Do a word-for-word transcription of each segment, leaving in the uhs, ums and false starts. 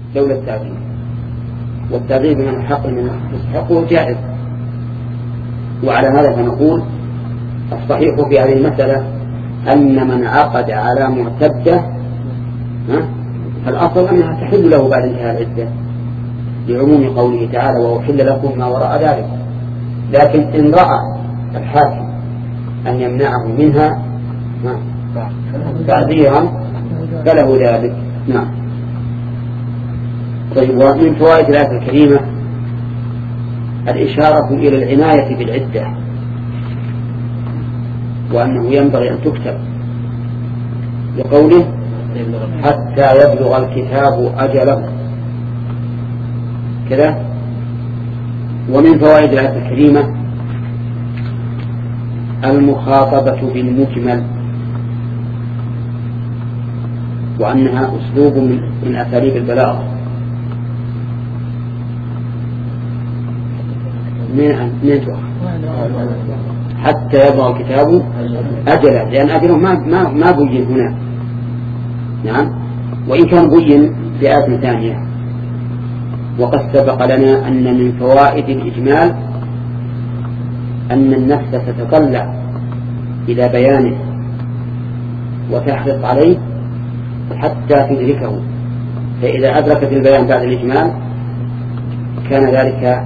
لولا التعظيم، والتعظيم من الحق من يستحقه جائز. وعلى هذا فنقول الصحيح في هذه المسألة أن من عقد على معتدة فالأصل أنها تحل له بعد انتهاء العدة لعموم قوله تعالى وأحل لكم ما وراء ذلك. لكن إن رأى الحاكم أن يمنعه منها تعذيرا فله ذلك. نعم. طيب، ومن فوائد الآية الكريمة الإشارة إلى العناية بالعدة، وأنه ينبغي أن تكتب لقوله حتى يبلغ الكتاب أجله كذا. ومن فوائد الآية الكريمة المخاطبة بالمجمل، وأنها أسلوب من أساليب البلاغة. من من حتى يبلغ الكتاب أجله، لأن أجله ما ما ما بين هنا. نعم. وإن كان بين في آية ثانية. وقد سبق لنا أن من فوائد الإجمال أن النفس تتطلع إلى بيانه وتحرص عليه حتى تدركه، فإذا أدركت البيان بعد الإجمال كان ذلك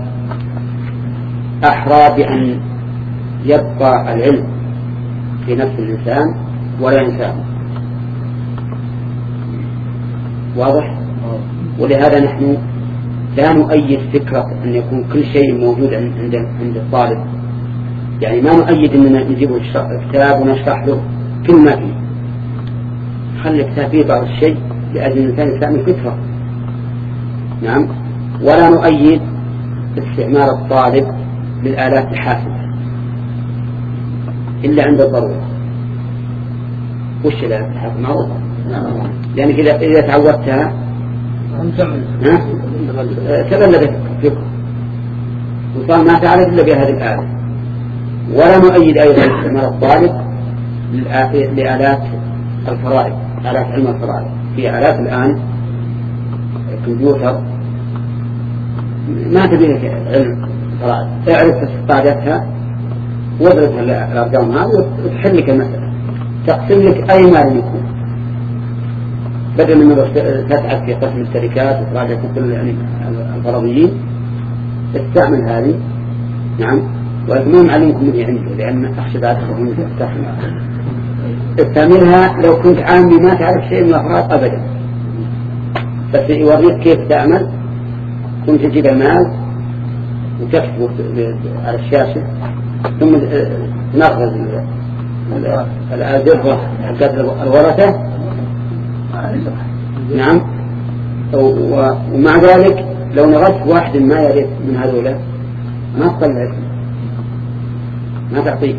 أحرى بأن يبقى العلم في نفس الإنسان ولا ينساه. واضح؟ ولهذا نحن لا نؤيد فكرة أن يكون كل شيء موجود عند عند الطالب، يعني ما نؤيد أننا نجيب كتاب ونشرح له كل ما فيه، خلي الكتاب فيه بعض الشيء لأجل الإنسان يستعمل فكرة. نعم. ولا نؤيد استعمال الطالب للآلات الحاسبة إلا عند الضرورة. وش الآلات الحاسبة؟ معروفة، يعني إذا إذا تعودتها تبلدت فيك وصار ما تعرف إلا بهذه الآلة. ولا نؤيد أيضا استعمال الطالب لآلات الفرائض، آلات علم الفرائض. في آلات الآن الكمبيوتر ما تبي لك علم الفرائض، اعرف قاعدتها واضرب الأرقام هذه وتحل لك المسألة، تقسم لك أي مال يكون، بدل من تتعب في قسم الشركات وتراجع كل يعني الفرضيين. استعمل هذه. نعم. ولكن ما معلمكم مني عنده، لأن أخشى بعد تكون تستعمل استعملها لو كنت عامي ما تعرف شيء من الأفراد أبدا، بس يوريك كيف تعمل. ثم تجيب المال وتكتبه على الشاشة، ثم تنغز الأزرة حقت الورثة. نعم. ومع ذلك لو نغزت واحد ما يريد من هذولا ما تطلع، ما تعطيه.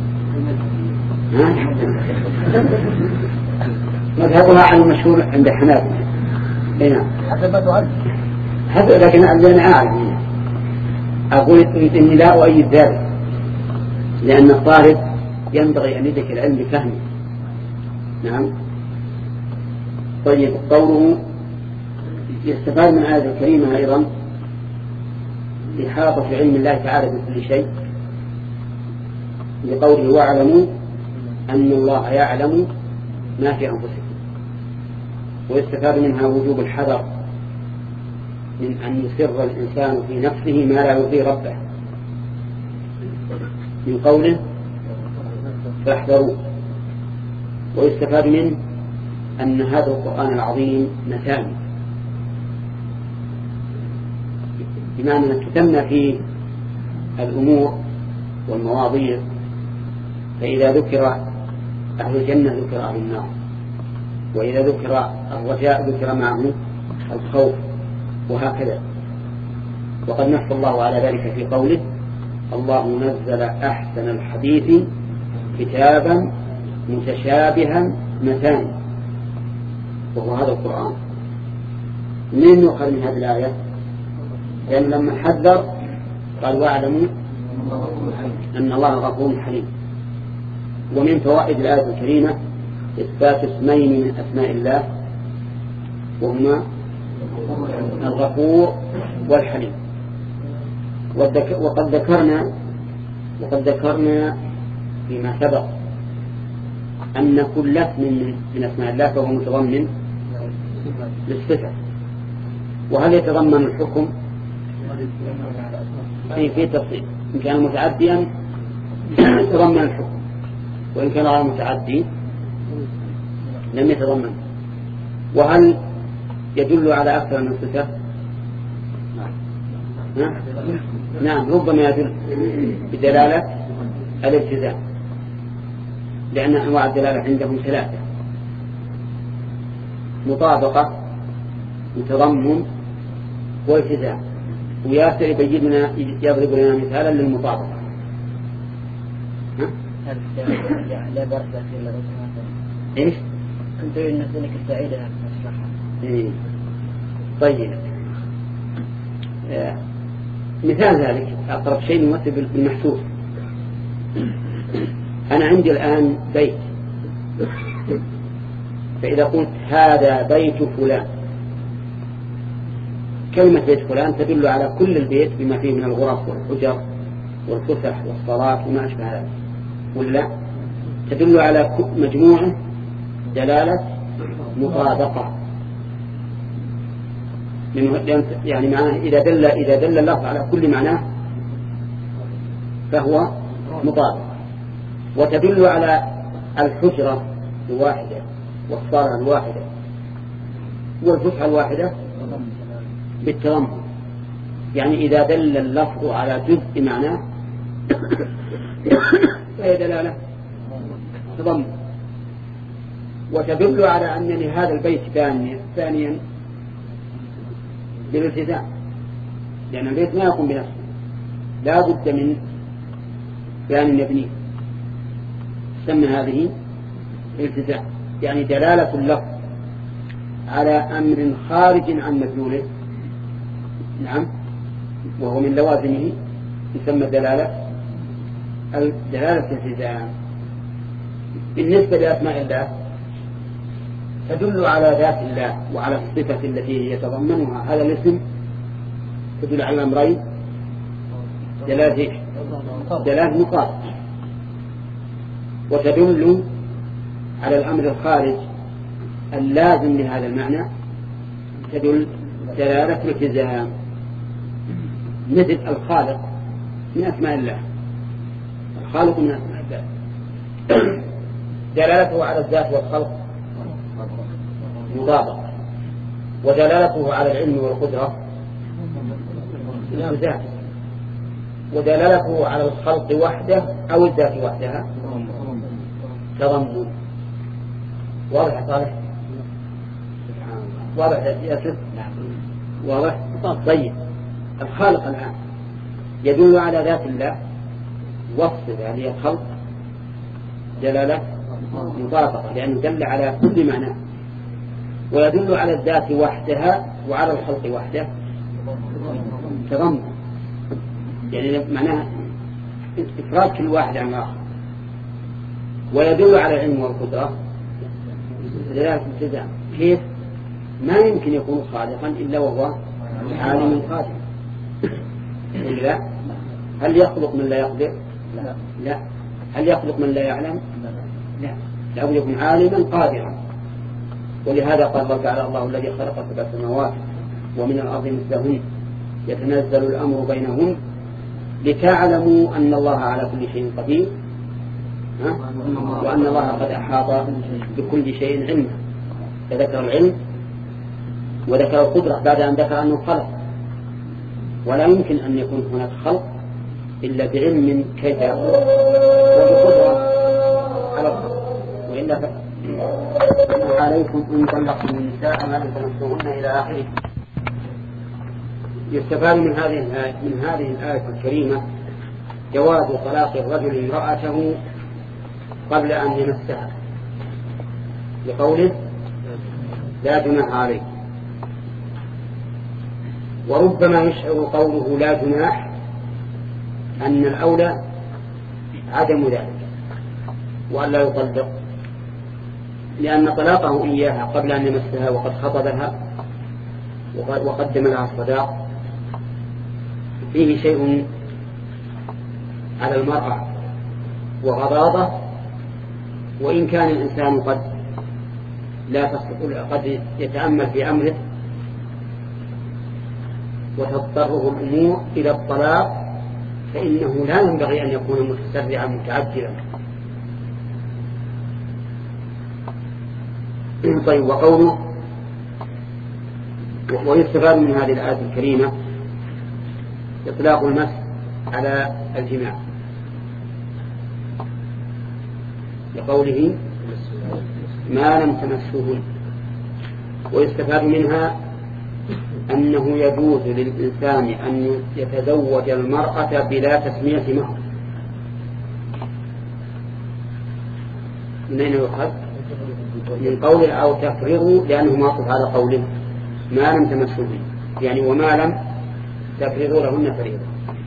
مذهبها عن المشهور عند الحنابلة. هنا هذا، لكن أنا أعلم أقول إني لا أؤيد ذلك، لأن الطالب ينبغي أن يدرك العلم بفهمه. نعم. طيب، قوله يستفاد من هذه الكريمة أيضا إحاطة علم الله تعالى بكل شيء، لقوله واعلموا أن الله يعلم ما في أنفسكم. ويستفاد منها وجوب الحذر من أن يسر الإنسان في نفسه ما لا يرضي ربه، من قوله فاحذروا. ويستفاد منه أن هذا القرآن العظيم مثاني، بمعنى أن تتم فيه الأمور والمواضيع، فإذا ذكر أهل الجنة ذكر أهل النار، وإذا ذكر الرجاء ذكر معه الخوف، وهكذا. وقد نص الله على ذلك في قوله الله نزل أحسن الحديث كتابا متشابها مثاني، وهو هذا القرآن. من يؤخذ من هذه الآية؟ لأن يعني لما حذر قال واعلموا أن الله غفور حليم. ومن فوائد الآية الكريمة إثبات اسمين من أسماء الله، وهما الغفور والحليم. وقد ذكرنا وقد ذكرنا فيما سبق أن كل اسم من أسماء الله فهو متضمن للصفة. وهل يتضمن الحكم؟ في في تفصيل. إن كان متعديا يتضمن الحكم، وإن كان غير متعدي لم يتضمن. وهل يدل على أكثر من صفة؟ نعم، ربما يدل بدلالة الالتزام، لأن أنواع الدلالة عندهم ثلاثة: مطابقة، وتضمن، والتزام. وياسر يبين لنا يضرب لنا مثالا للمطابقة. لا بركة إلا إيش؟ كنت أريد أنك السعيدة إيه. طيب، آه. مثال ذلك أقرب شيء يمثل بالمحسوس. أنا عندي الآن بيت، فإذا قلت هذا بيت فلان، كلمة بيت فلان تدل على كل البيت بما فيه من الغرف والحجر والفسح والصلاة وما أشبه ذلك، ولا تدل على مجموعة دلالة مطابقة. يعني معناه إذا دل إذا دل اللفظ على كل معناه فهو مطابق. وتدل على الحجرة الواحدة والصالة الواحدة والفسحة الواحدة بالتضمن. يعني إذا دل اللفظ على جزء معناه فهي دلالة تضمن. وتدل على أنني هذا البيت ثانيا بالالتزام، لأن البيت ما يقوم بنفسه، لا بد من بيان يبنيه. سمى هذه التزام، يعني دلالة اللفظ على أمر خارج عن مدلوله، نعم، وهو من لوازمه يسمى دلالة دلالة الالتزام. بالنسبة لأسماء الله تدل على ذات الله وعلى الصفة التي يتضمنها هذا الاسم، تدل على الأمرين: دلالة دلالة مقابل، وتدل على الأمر الخارج اللازم لهذا المعنى، تدل دلالة الالتزام. مثل الخالق من أسماء الله، الخالق من أسماء الله دلالته على الذات والخلق مطابقة، ودلالته على العلم والقدرة الذات، ودلالته على الخلق وحده أو الذات وحدها تضمن. واضح يا صالح؟ واضح يا سيد؟ واضح؟ طيب، الخالق الآن يدل على ذات الله والصفة يعني الخلق دلالة مطابقة، لأنه دل على كل معنى. ويدل على الذات وحدها وعلى الخلق وحده تضمن، يعني معناها إفراد كل واحد عن الآخر. ويدل على العلم والقدرة دلالة الالتزام. كيف؟ ما يمكن يكون خالقا إلا وهو عالم قادر، إلا هل يخلق من لا يقدر؟ لا. لا. هل يخلق من لا يعلم؟ لا. لابد يكون عالما قادرا. ولهذا قال الله تعالى: الله الذي خلق سبع سماوات ومن الأرض مثلهن يتنزل الأمر بينهن لتعلموا أن الله على كل شيء قدير وأن الله قد أحاط بكل شيء علما. فذكر العلم وذكر القدرة بعد أن ذكر أنه خلق. ولا يمكن أن يكون هناك خلق إلا بعلم كيف يخلق وبقدرة على الخلق، وإلا فإن عليكم إن طلقتم النساء ما لم تمسوهن إلى آخره. يستفاد من هذه الآية من هذه الآية الكريمة جواز طلاق الرجل امرأته قبل أن يمسها، لقوله: لا جناح عليه. وربما يشعر قوله لا جناح أن الأولى عدم ذلك وأن لا يطلق، لأن طلاقه إياها قبل أن يمسها وقد خطبها وقدم لها الصداق فيه شيء على المرأة وغضاضة، وإن كان الإنسان قد لا قد يتأمل في أمره وتضطره الأمور إلى الطلاق، فإنه لا ينبغي أن يكون متسرعا متعجلا. طيب، وقوله ويستفاد من هذه الآية الكريمة إطلاق المس على الجماع لقوله ما لم تمسوهن، ويستفاد منها أنه يجوز للإنسان أن يتزوج المرأة بلا تسمية مهر. من أين يؤخذ؟ من قوله أو تفرغوا، لأنه معطوف على قوله ما لم تمسوهن، يعني وما لم تفرغوا لهن فريضة.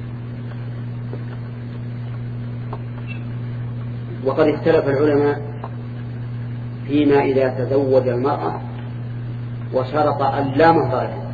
وقد اختلف العلماء فيما إذا تزوج المرأة وشرط أن لا مهر لها،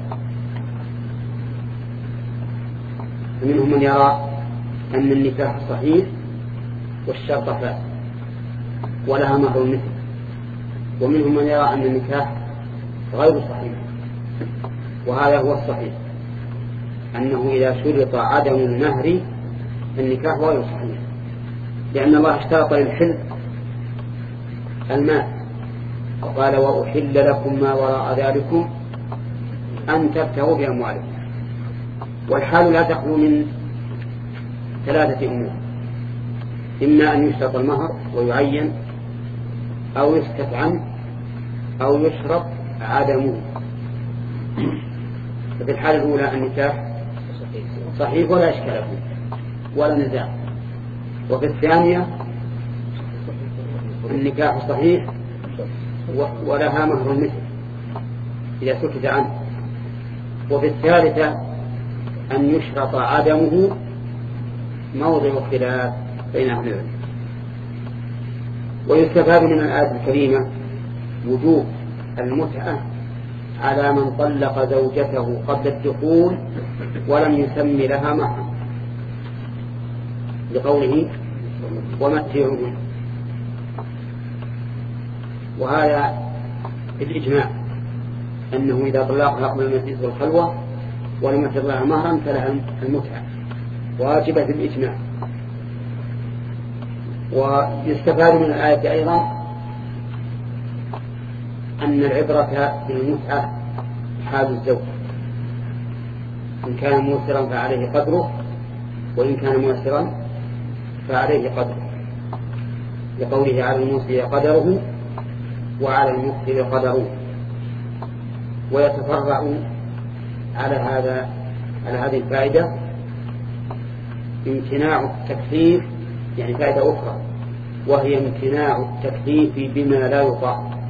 فمنهم من يرى أن النكاح صحيح والشرط فاسد ولها مهر مثل، ومنهم من يرى أن النكاح غير صحيح، وهذا هو الصحيح، أنه إذا شرط عدم المهر فالنكاح غير صحيح، لأن الله اشترط للحل المال، وقال وأحل لكم ما وراء ذلكم أن تبتغوا بأموالكم. والحال لا تخلو من ثلاثة أمور: إما أن يشرط المهر ويعين، أو يسكت عنه، أو يشرط عدمه. ففي الحالة الأولى النكاح صحيح ولا إشكال فيه ولا نزاع، وفي الثانية النكاح صحيح ولها مهر مثل إذا سكت عنه، وفي الثالثة أن يشرط عدمه موضع خلاف بين أهل العلم. ويستفاد من الآية الكريمة وجوب المتعة على من طلق زوجته قبل الدخول ولم يسمي لها مهرا، لقوله ومتعوهن، وهذا الإجماع أنه إذا طلقها قبل المسيس والخلوة ولم يسر لها مهرا فلها المتعة واجبة بالإجماع. ويستفاد من الآية أيضا أن العبرة بالمتعة حال الزوج، إن كان موسرا فعليه قدره، وإن كان موسرا فعليه قدره، لقوله على الموسر قدره وعلى المقتل قدره. ويتفرع على هذا على هذه الفائدة امتناع التكليف، يعني فائدة أخرى، وهي امتناع التكليف بما لا يطاق.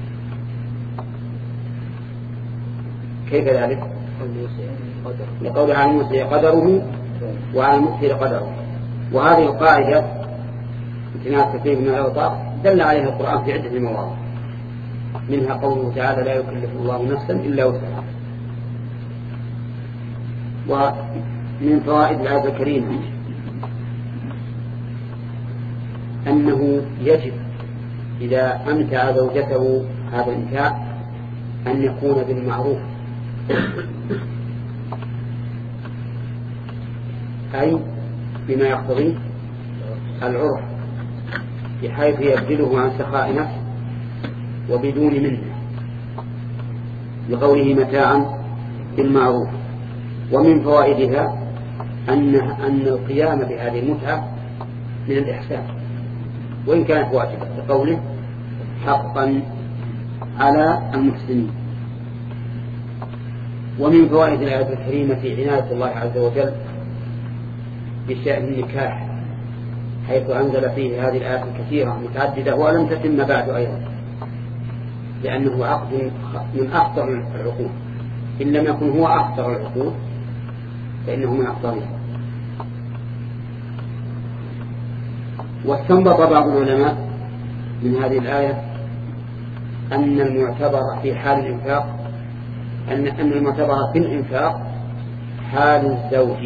كيف ذلك؟ لقول على الموسى قدره وعلى المقتل قدره. وهذه القاعدة امتناع التكليف بما لا يطاق دل عليها القرآن في عدة مواضع، منها قوله تعالى لا يكلف الله نفسا إلا وسعها. ومن فوائد الآية الكريمة أنه يجب إذا أمتع زوجته هذا الإمتاع أن يكون بالمعروف، أي بما يقتضيه العرف، بحيث يبدله عن سخاء نفس وبدون منه، لقوله متاعا بالمعروف. ومن فوائدها أن أن القيام بهذه المتعة من الإحسان وإن كانت واجبة، لقوله حقا على المحسنين. ومن فوائد الآية الكريمة في عناية الله عز وجل بشأن النكاح، حيث أنزل فيه هذه الآيات الكثيرة متعددة ولم تتم بعد أيضا، لأنه عقد من أخطر العقود، إن لم يكن هو أخطر العقود فإنه من أخطرها. واستنبط بعض العلماء من هذه الآية أن المعتبر في حال الإنفاق أن أن المعتبر في الإنفاق حال الزوج.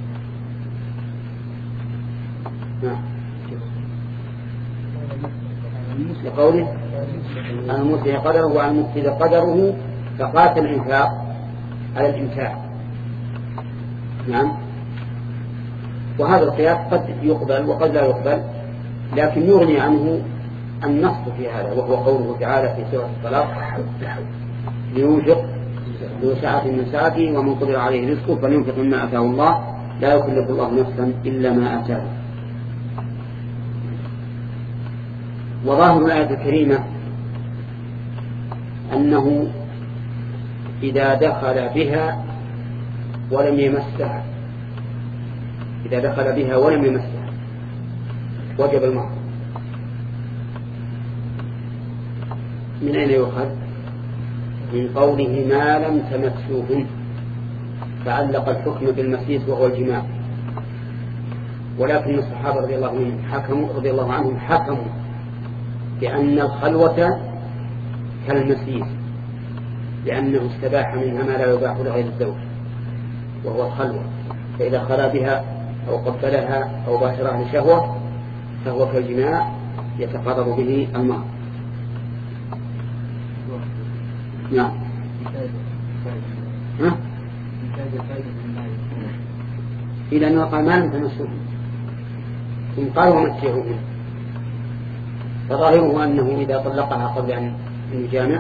لقوله المسلم قدره وعلى المفسد قدره فقاس الإنفاق على الإمتاع. نعم. وهذا القياس قد يقبل وقد لا يقبل، لكن يغني عنه النص في هذا، وهو قوله تعالى في سورة الطلاق: لينفق ذو سعة من سعته ومن قدر عليه رزقه فلينفق مما آتاه الله لا يكلف الله نفسا إلا ما آتاه. وظاهر الآية الكريمة أنه إذا دخل بها ولم يمسها إذا دخل بها ولم يمسها وجب المهر. من أين يؤخذ؟ من قوله ما لم تمسوهن، فعلق الحكم بالمسيس وهو الجماع. ولكن الصحابة رضي الله عنهم حكموا رضي الله عنهم حكموا بأن الخلوة كالمسيس، لأنه استباح منها ما لا يباح لغير الزوج وهو الخلوة، فإذا خلا بها أو قبلها أو باشرها لشهوة فهو كالجماع يتقرب به المهر. نعم. ها؟ إلى أنه قال ما لم تمسوه ثم قال ومتعوه، فظاهره أنه إذا طلقها قبل أن يجامع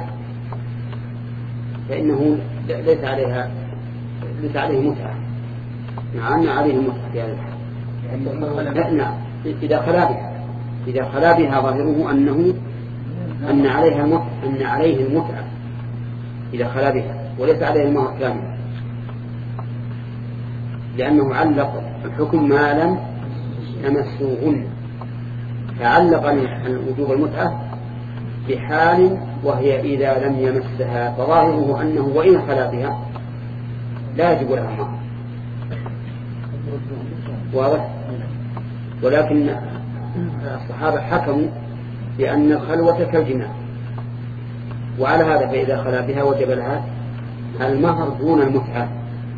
فإنه ليس عليها ليس عليه متعة، مع أن عليه متعة في هذا الحال. نعم. إذا خلا بها إذا خلا بها ظاهره أنه أن عليها المتعة أن عليه المتعة إذا خلا بها، وليس عليه المهر كامل، لأنه علق الحكم ما لم تمسوهن، فعلق وجوب المتعة بحال وهي إذا لم يمسها، فظاهره أنه وإن خلا بها لا يجب لها المهر. واضح؟ ولكن الصحابة حكموا بأن الخلوة كالجماع، وعلى هذا فإذا خلا بها وجب لها المهر دون المتعة.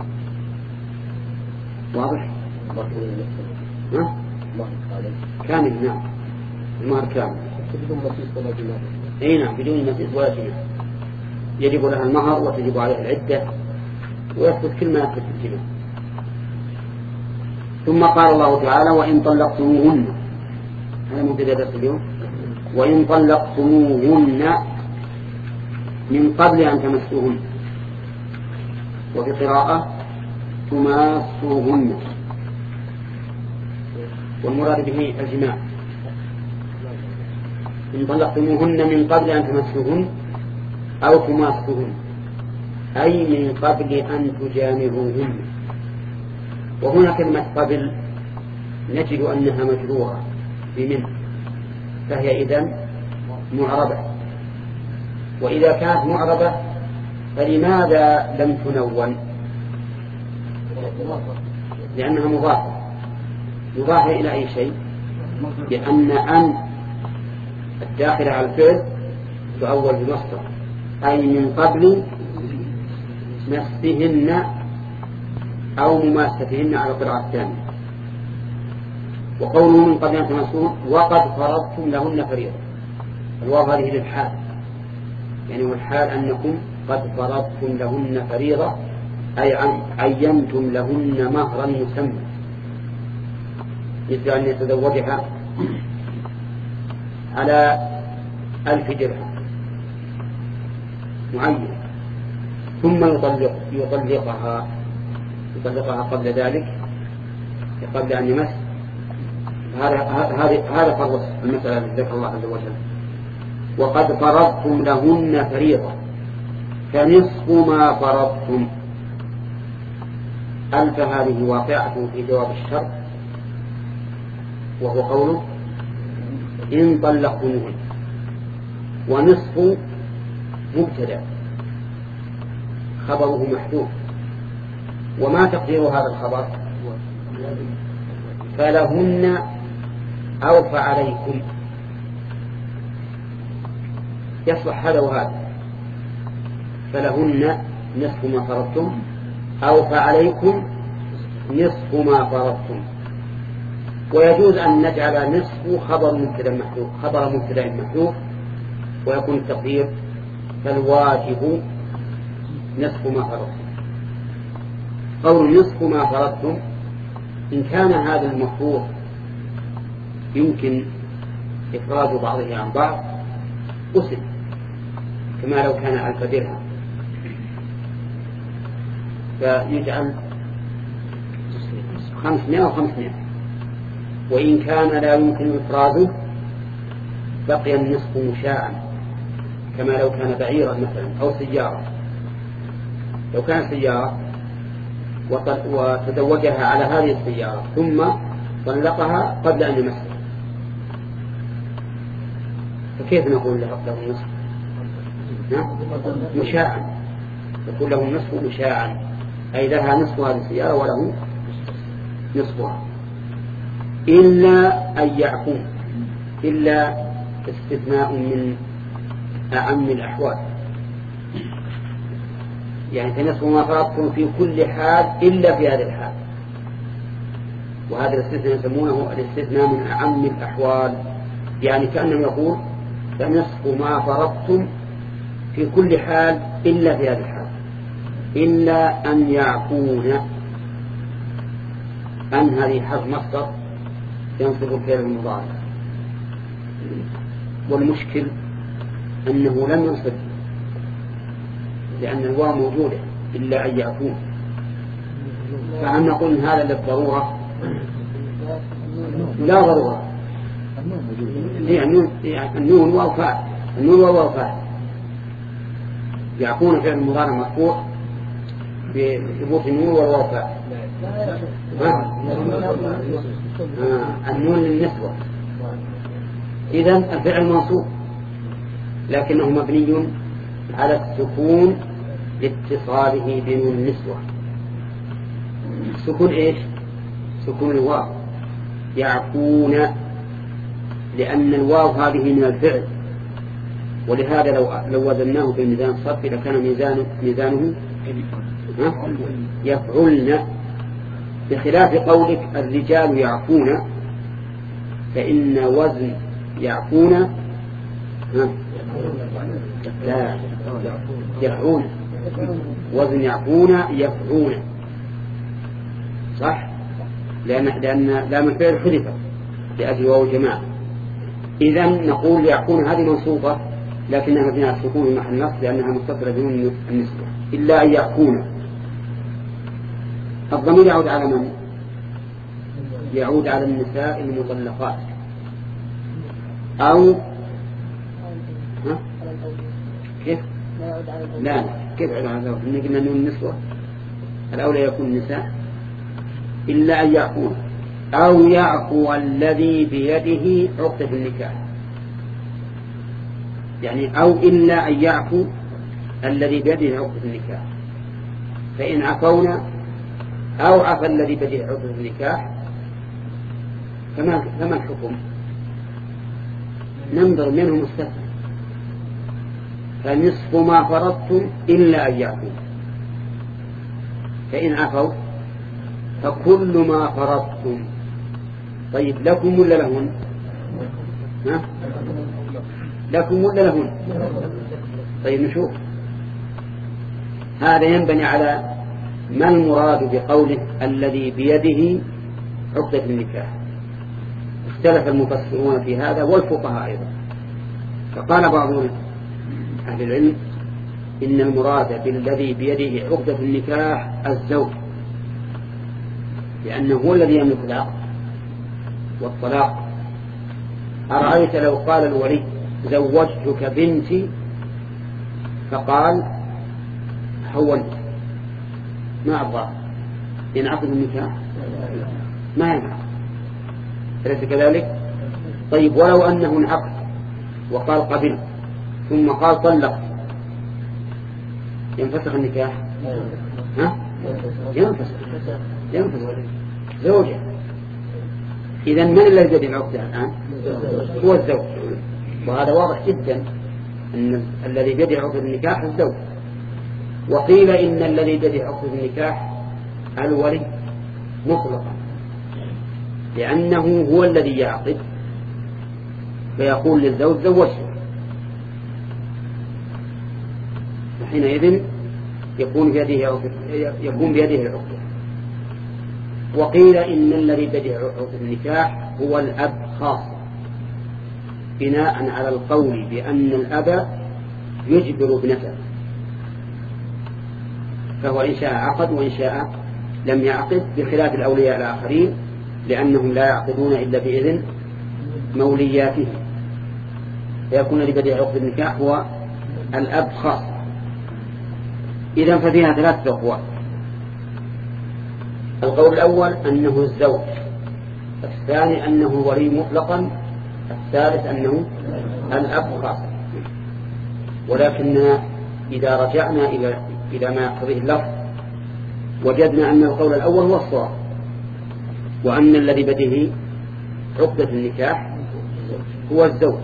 واضح؟ ها؟ كامل. نعم. المهر كامل بدون مسيس ولا جماع. اي نعم، بدون مسيس ولا جماع يجب لها المهر وتجب عليها العدة ويثبت كل ما يثبت الجماع. ثم قال الله تعالى: وإن طلقتموهن، هذا مبتدأ درس اليوم، وإن طلقتموهن من قبل أن تمسوهن، وفي قراءة تماسوهن، والمراد به الجماع. إن طلقتموهن من قبل أن تمسوهن أو تماسوهن، أي من قبل أن تجامعوهن. وهنا كلمة قبل نجد أنها مجروحة بمن، فهي إذن معربة. وإذا كانت معربة فلماذا لم تنون؟ لأنها مضافة مضافة إلى أي شيء، لأن أن الداخلة على الفعل تؤول بمصدر، أي من قبل مسهن أو مماستهن على القراءة الثانية. وقوله من قبل أن تمسوهن وقد فرضتم لهن فريضة، الواو هذه للحال، يعني والحال أنكم قد فرضتم لهن فريضة، أي عينتم لهن مهرا مسمى، مثل أن يتزوجها على ألف درهم معين ثم يطلق يطلقها يطلقها قبل ذلك قبل أن يمس. هذا هذا هذا فرض المسألة التي ذكر الله عز وجل. وقد فرضتم لهن فريضة فنصف ما فرضتم. ألف هذه واقعة في جواب الشرط، وهو قوله إن طلقتموهن، ونصف مبتدأ خبره محذوف. وما تقدير هذا الخبر؟ فلهن أو فعليكم، يصلح هذا وهذا. فلهن نصف ما فرضتم أو فعليكم نصف ما فرضتم. ويجوز أن نجعل نصف خبر مبتدأ محذوف خبر مبتدأ محذوف ويكون التقدير فالواجب نصف ما فرضتم. قول نصف ما فرضتم إن كان هذا المفروض يمكن إفراد بعضه عن بعض أسد كما لو كان ألف درهم فيجعل خمسمائة وخمسمائة. وإن كان لا يمكن إفراده بقي النصف مشاعا كما لو كان بعيرا مثلا أو سيارة. لو كان سيارة وتزوجها على هذه السيارة ثم طلقها قبل أن يمسها فكيف نقول له النصف؟ مشاعا يقول له النصف مشاعا أي لها نصف هذه السيارة وله نصفها إلا أن يعفون. إلا استثناء من أعم الأحوال يعني فنصف ما فرضتم في كل حال إلا في هذه الحال. وهذا الاستثناء يسمونه الاستثناء من أعم الأحوال يعني كأنه يقول فنصف ما فرضتم في كل حال إلا في هذه الحال إلا أن يعفون. أن هذه حرف مصدر ينصب الفعل المضارع والمشكل أنه لم ينصب لأن الواو موجودة إلا أن يعفون. فهل نقول هذا للضرورة؟ لا ضرورة. هي النون النون واو فاعل النون واو فاعل يعفون فعل المضارع مرفوع بثبوت النون والواو فاعل. النون للنسوة إذن الفعل منصوب لكنه مبني على السكون لاتصاله بنون النسوة. سكون إيش؟ سكون الواو يعفون لأن الواو هذه من الفعل ولهذا لو لو وزناه في ميزان الصرف لكان ميزانه ميزانه يفعلن بخلاف قولك الرجال يعفون فإن وزن يعفون لا يفعون وزن يعفون يفعون صح لأن لأن لام الفعل حذفت لأجل واو الجماعة. إذن نقول يعفون هذه منصوبة لكنها مبنية على السكون في محل نصب لأنها متصلة بدون النسبة إلا أن يعفون. الضمير يعود على من؟ يعود على النساء المطلقات أو ها؟ كيف؟ لا كيف على هذا؟ إن قلنا أنه النسوة الأولى يكون النساء إلا أن يعفون أو يعفو الذي بيده عقدة النكاح يعني أو إلا أن يعفو الذي بيده عقدة النكاح. فإن عفونا أو عفى الذي بيده عقدة النكاح فما فما الحكم؟ ننظر منه مستثنى فنصف ما فرضتم إلا أن يعفوا. فإن عفوا فكل ما فرضتم. طيب لكم ولا لهن؟ ها؟ لكم ولا لهن؟ طيب نشوف هذا ينبني على ما المراد بقوله الذي بيده عقدة النكاح. اختلف المفسرون في هذا والفقهاء أيضا. فقال بعض أهل العلم إن المراد بالذي بيده عقدة النكاح الزوج لأنه هو الذي يملك العقد والطلاق. أرأيت لو قال الولي زوجتك بنتي فقال حولت ما أبغى ينعقد النكاح ما ينعقد أليس كذلك؟ طيب ولو أنه انعقد وقال قبلت ثم قال طلقت ينفسخ النكاح؟ ها؟ ينفسخ ينفسخ زوجة. إذن من الذي يدعي العقدة الآن؟ هو الزوج. وهذا واضح جدا أن الذي يدعي عقدة النكاح الزوج وقيل إن الذي بدأ عقد النكاح الولي مطلقا، لأنه هو الذي يعقد فيقول للزوج زوجته، وحينئذ يكون بيده يكون بيده العقد. وقيل إن الذي بدأ عقد النكاح هو الأب خاصة، بناء على القول بأن الأب يجبر ابنته، فهو إن شاء عقد وإن شاء لم يعقد، بخلاف الأولياء الآخرين لأنهم لا يعقدون إلا بإذن مولياتهم، فيكون لبدء عقد النكاح هو الأب خاصة. إذن ففيها ثلاثة أقوال: القول الأول أنه الزوج، الثاني أنه ولي مطلقا، الثالث أنه الأب خاصة. ولكننا إذا رجعنا إلى إلى ما يقتضيه اللفظ وجدنا أن القول الأول هو الصواب، وأن الذي بده عقدة النكاح هو الزوج،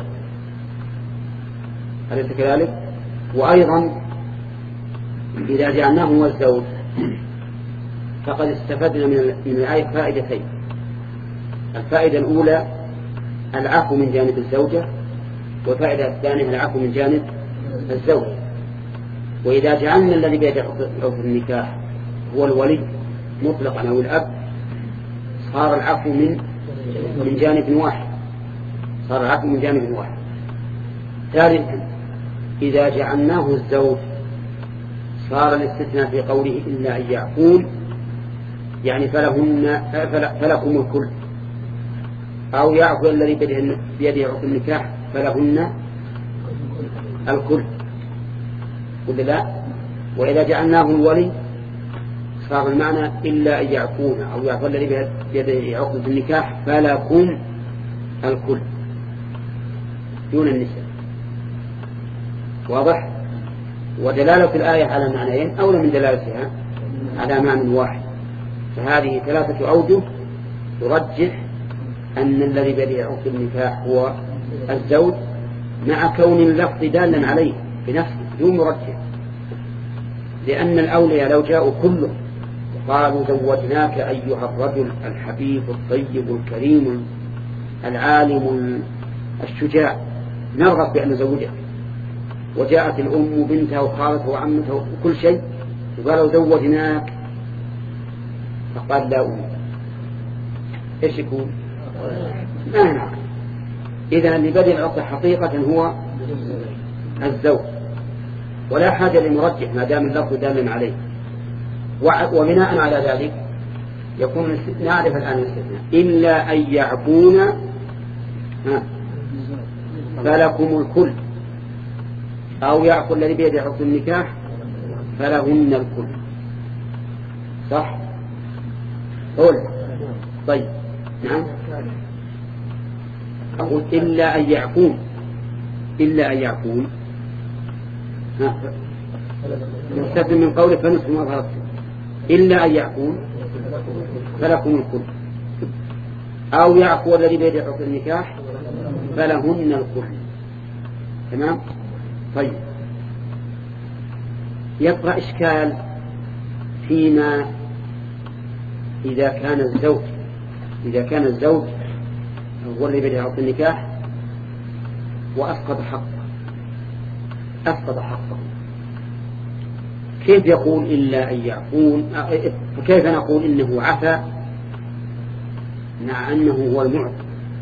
أليس كذلك؟ وأيضا إذا جعلناه هو الزوج فقد استفدنا من من الآية فائدتين: الفائدة الأولى العفو من جانب الزوجة، والفائدة الثانية العفو من جانب الزوج. وإذا جعلنا الذي بيد عقد النكاح هو الولي مطلقا أو الأب صار العفو من من جانب واحد، صار العفو من جانب واحد. ثالثا إذا جعلناه الزوج صار الاستثناء في قوله إلا أن يعفون، يعني فلهن فلكم الكل، أو يعفو الذي بيده عقد النكاح فلهن الكل، قل لا. وإذا جعلناه الولي صار المعنى إلا أن يعفون، أو يعفو الذي بيده عقد النكاح فلكم الكل دون النساء. واضح؟ ودلالة الآية على معنيين أولى من دلالتها على معنى واحد، فهذه ثلاثة أوجه ترجح أن الذي بيده عقد النكاح هو الزوج، مع كون اللفظ دالا عليه بنفسه دون مرجح، لأن الأولياء لو جاءوا كلهم قالوا زوجناك أيها الرجل الحبيب الطيب الكريم العالم الشجاع نرغب بأن نزوجك، وجاءت الأم وبنتها وخالتها وعمتها وكل شيء وقالوا زوجناك، فقال لا أم، إيش يكون؟ ما نعم. إذن اللي بدأ العقد حقيقة هو الزوج، ولا حاجة لمرجح ما دام اللفظ دالا عليه. وبناء على ذلك يكون نعرف الآن الاستثناء: إلا أن يعفون فلكم الكل، أو يعفو الذي بيده عقد النكاح فلهن الكل. صح؟ قول. طيب نعم. أقول إلا أن يعفون، إلا أن يعفون نستثنى من قوله فنصف ما ظهرت، إلا أن يعفون فلكم الكل، أو يعفو الذي بيده عقد النكاح فلهن الكل. تمام؟ طيب، يبقى إشكال فيما إذا كان الزوج إذا كان الزوج هو الذي بيده عقد النكاح وأسقط حقه أسقط حقه كيف يقول إلا أن يعفون؟ فكيف نقول إنه عفا مع أنه هو المعفى؟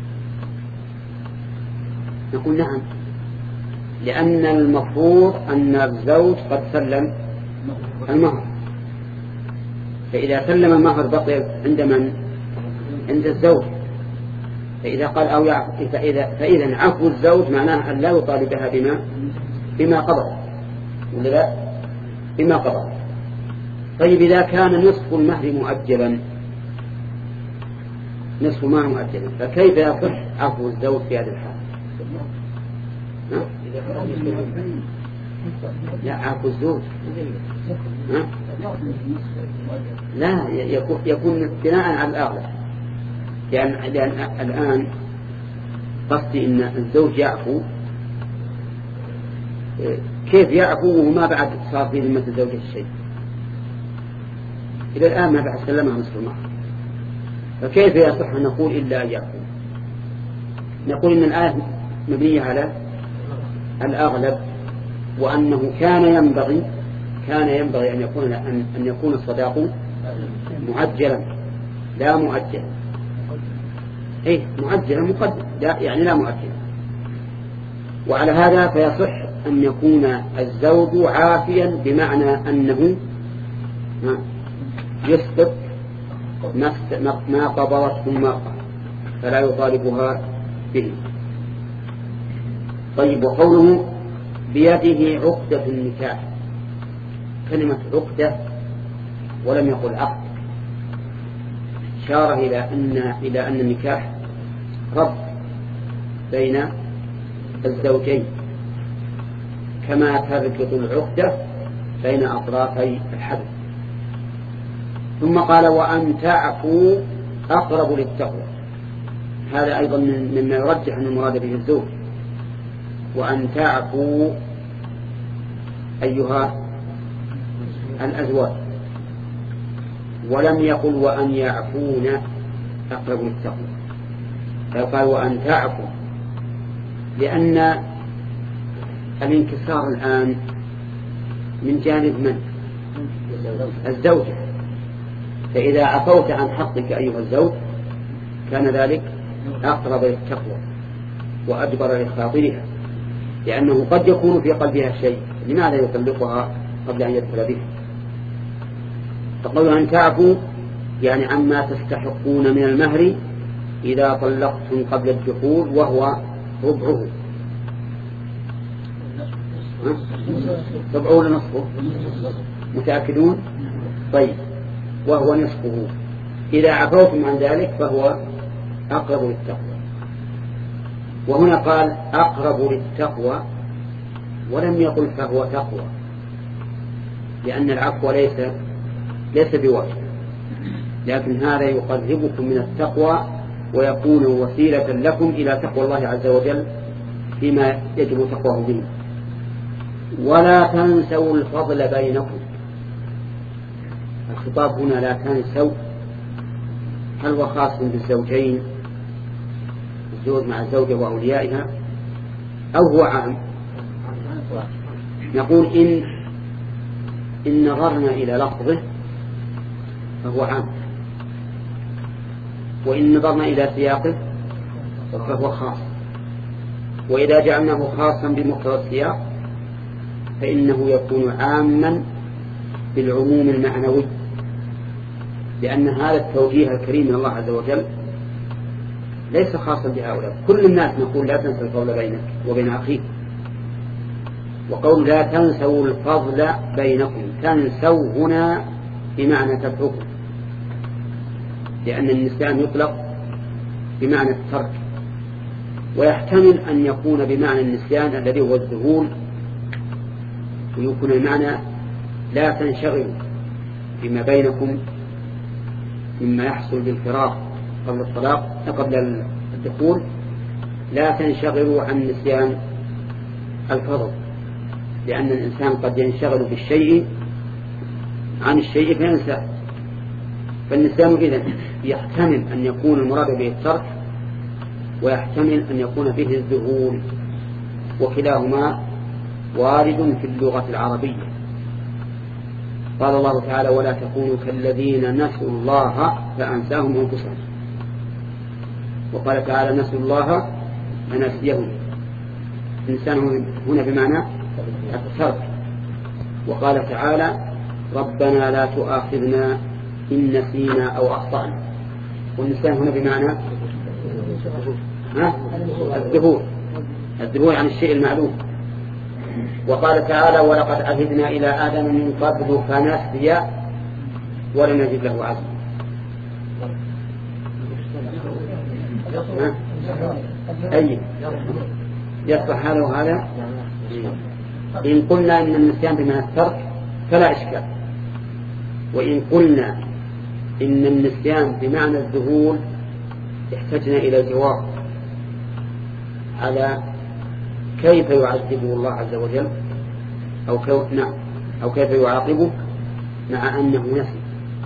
نقول نعم، لأن المفروض أن الزوج قد سلم المهر، فإذا سلم المهر بقي عند من؟ عند الزوج. فإذا قال أو يعفو فإذا, فإذا عفو الزوج معناه أن لا يطالبها بما بما قضى، ولا لا؟ بما قضى. طيب إذا كان نصف المهر مؤجلا نصف المهر مؤجلا فكيف يصح عفو الزوج في هذا الحال؟ لا، عفو الزوج لا يكون بناء على الأغلب، لأن, لأن الآن قصدي إن الزوج يعفو كيف يعفو وما بعد صار في ذمة الزوجة الشيء؟ إلى الآن ما بعد سلمها نصف المهر، فكيف يصح أن نقول إلا أن يعفو؟ نقول إن الآية مبنية على الأغلب، وأنه كان ينبغي كان ينبغي أن يكون أن يكون الصداق معجلا لا مؤجلا. إيه معجلا مقدم لا يعني لا مؤجلا. وعلى هذا فيصح أن يكون الزوج عافيا بمعنى أنه يسبق ما قبضته المرأة فلا يطالبها به. طيب وقوله بيده عقدة النكاح، كلمة عقدة ولم يقل عقد، إشارة إلى أن إلى أن النكاح ربط بين الزوجين كما تربط العقدة بين أطرافي الحبل. ثم قال وأن تعفوا أقرب للتقوى، هذا أيضا مما يرجح أن المراد به الزوج. وأن تعفوا أيها الأزواج، ولم يقل وأن يعفون أقرب للتقوى، فقال وأن تعفوا، لأن الانكسار الآن من جانب من؟ الزوجة. فإذا عفوت عن حقك أيها الزوج كان ذلك أقرب للتقوى وأجبر لخاطرها، لأنه قد يكون في قلبها شيء، لماذا يطلقها قبل أن يدخل بها؟ فقالوا أن تعفوا يعني عما تستحقون من المهر إذا طلقتم قبل الدخول، وهو ربعه. ربعه ولا نصفه؟ متأكدون؟ طيب وهو نصفه. إذا عفوتم عن ذلك فهو أقرب للتقوى. وهنا قال أقرب للتقوى ولم يقل فهو تقوى، لأن العفو ليس ليس بواجب، لكن هذا يقربكم من التقوى ويكون وسيلة لكم إلى تقوى الله عز وجل فيما يجب تقواه به. ولا تنسوا الفضل بينكم، الخطاب هنا لا تنسوا، هل هو خاص بالزوجين الزوج مع الزوجة وأوليائها أو هو عام؟ نقول إن إن نظرنا إلى لفظه فهو عام، وإن نظرنا إلى سياقه فهو خاص. وإذا جعلناه خاصا بمقتضى السياق فإنه يكون عاما بالعموم المعنوي، لأن هذا التوجيه الكريم من الله عز وجل ليس خاصا بهؤلاء. كل الناس نقول لا تنسوا الفضل بينك وبين أخيك. وقول لا تنسوا الفضل بينكم، تنسوا هنا بمعنى تتركوا، لأن النسيان يطلق بمعنى الترك، ويحتمل أن يكون بمعنى النسيان الذي هو الذهول، ويكون المعنى لا تنشغلوا فيما بينكم مما يحصل بالفراق قبل الطلاق قبل الدخول، لا تنشغلوا عن نسيان الفضل، لأن الإنسان قد ينشغل بالشيء عن الشيء فينسى. فالنسيان إذن يحتمل أن يكون المراد به الترك، ويحتمل أن يكون به الذهول، وكلاهما وارد في اللغة العربية. قال الله تعالى ولا تكونوا كالذين نسوا الله فأنساهم أنفسهم، وقال تعالى نسوا الله فنسيهم. إنسان هنا بمعنى الترك. وقال تعالى ربنا لا تؤاخذنا إن نسينا أو أخطأنا، والنسيان هنا بمعنى الذهول، الذهول عن الشيء المعلوم. وقال تعالى ولقد عهدنا إلى آدم من قبل فنسي ولم نجد له عزما. أي يصلح هذا وهذا. إن قلنا إن النسيان بمعنى الترك فلا إشكال، وإن قلنا إن النسيان بمعنى الذهول احتجنا إلى جواب على كيف يعذبه الله عز وجل أو كيف نعم أو كيف يعاقبه مع أنه نسي.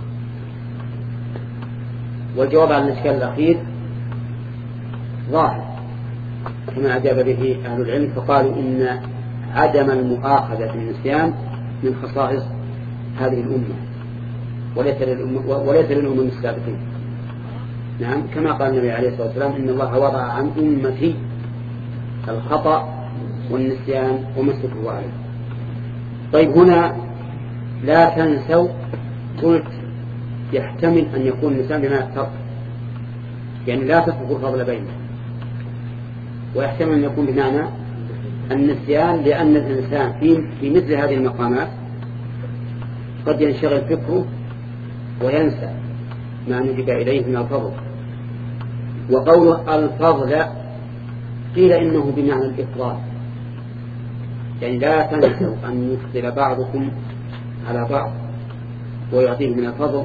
والجواب على الإشكال الأخير ظاهر كما أجاب به أهل العلم، فقالوا إن عدم المؤاخذة بالنسيان من خصائص هذه الأمة وليس للأمة, وليس للأمم السابقين. نعم كما قال النبي عليه الصلاة والسلام إن الله وضع عن أمتي الخطأ والنسيان وما استكرهوا عليه. طيب هنا لا تنسوا قلت يحتمل أن يكون النسيان بمعنى الترك، يعني لا تتركوا الفضل بينه، ويحتمل أن يكون بمعنى النسيان لأن الإنسان في, في مثل هذه المقامات قد ينشغل فكره وينسى ما نجب إليه من الفضل. وقول الفضل قيل إنه بمعنى الإفضال، يعني لا تنسوا أن يفضل بعضكم على بعض ويعطيه من الفضل.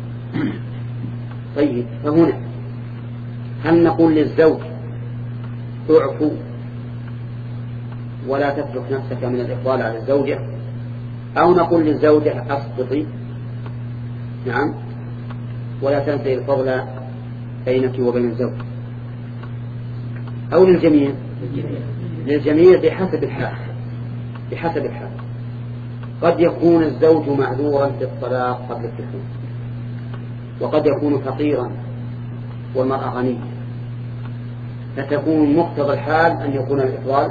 طيب فهنا هل نقول للزوج اعفو ولا تترك نفسك من الإفضال على الزوجة، أو نقول للزوجة أسقطي نعم ولا تنسي الفضل بينك وبين الزوج، أو للجميع؟ للجميع بحسب الحال. بحسب الحال قد يكون الزوج معذورا في الطلاق قبل الدخول، وقد يكون فقيرا والمرأة غنية، فتكون مقتضى الحال أن يكون الإفضال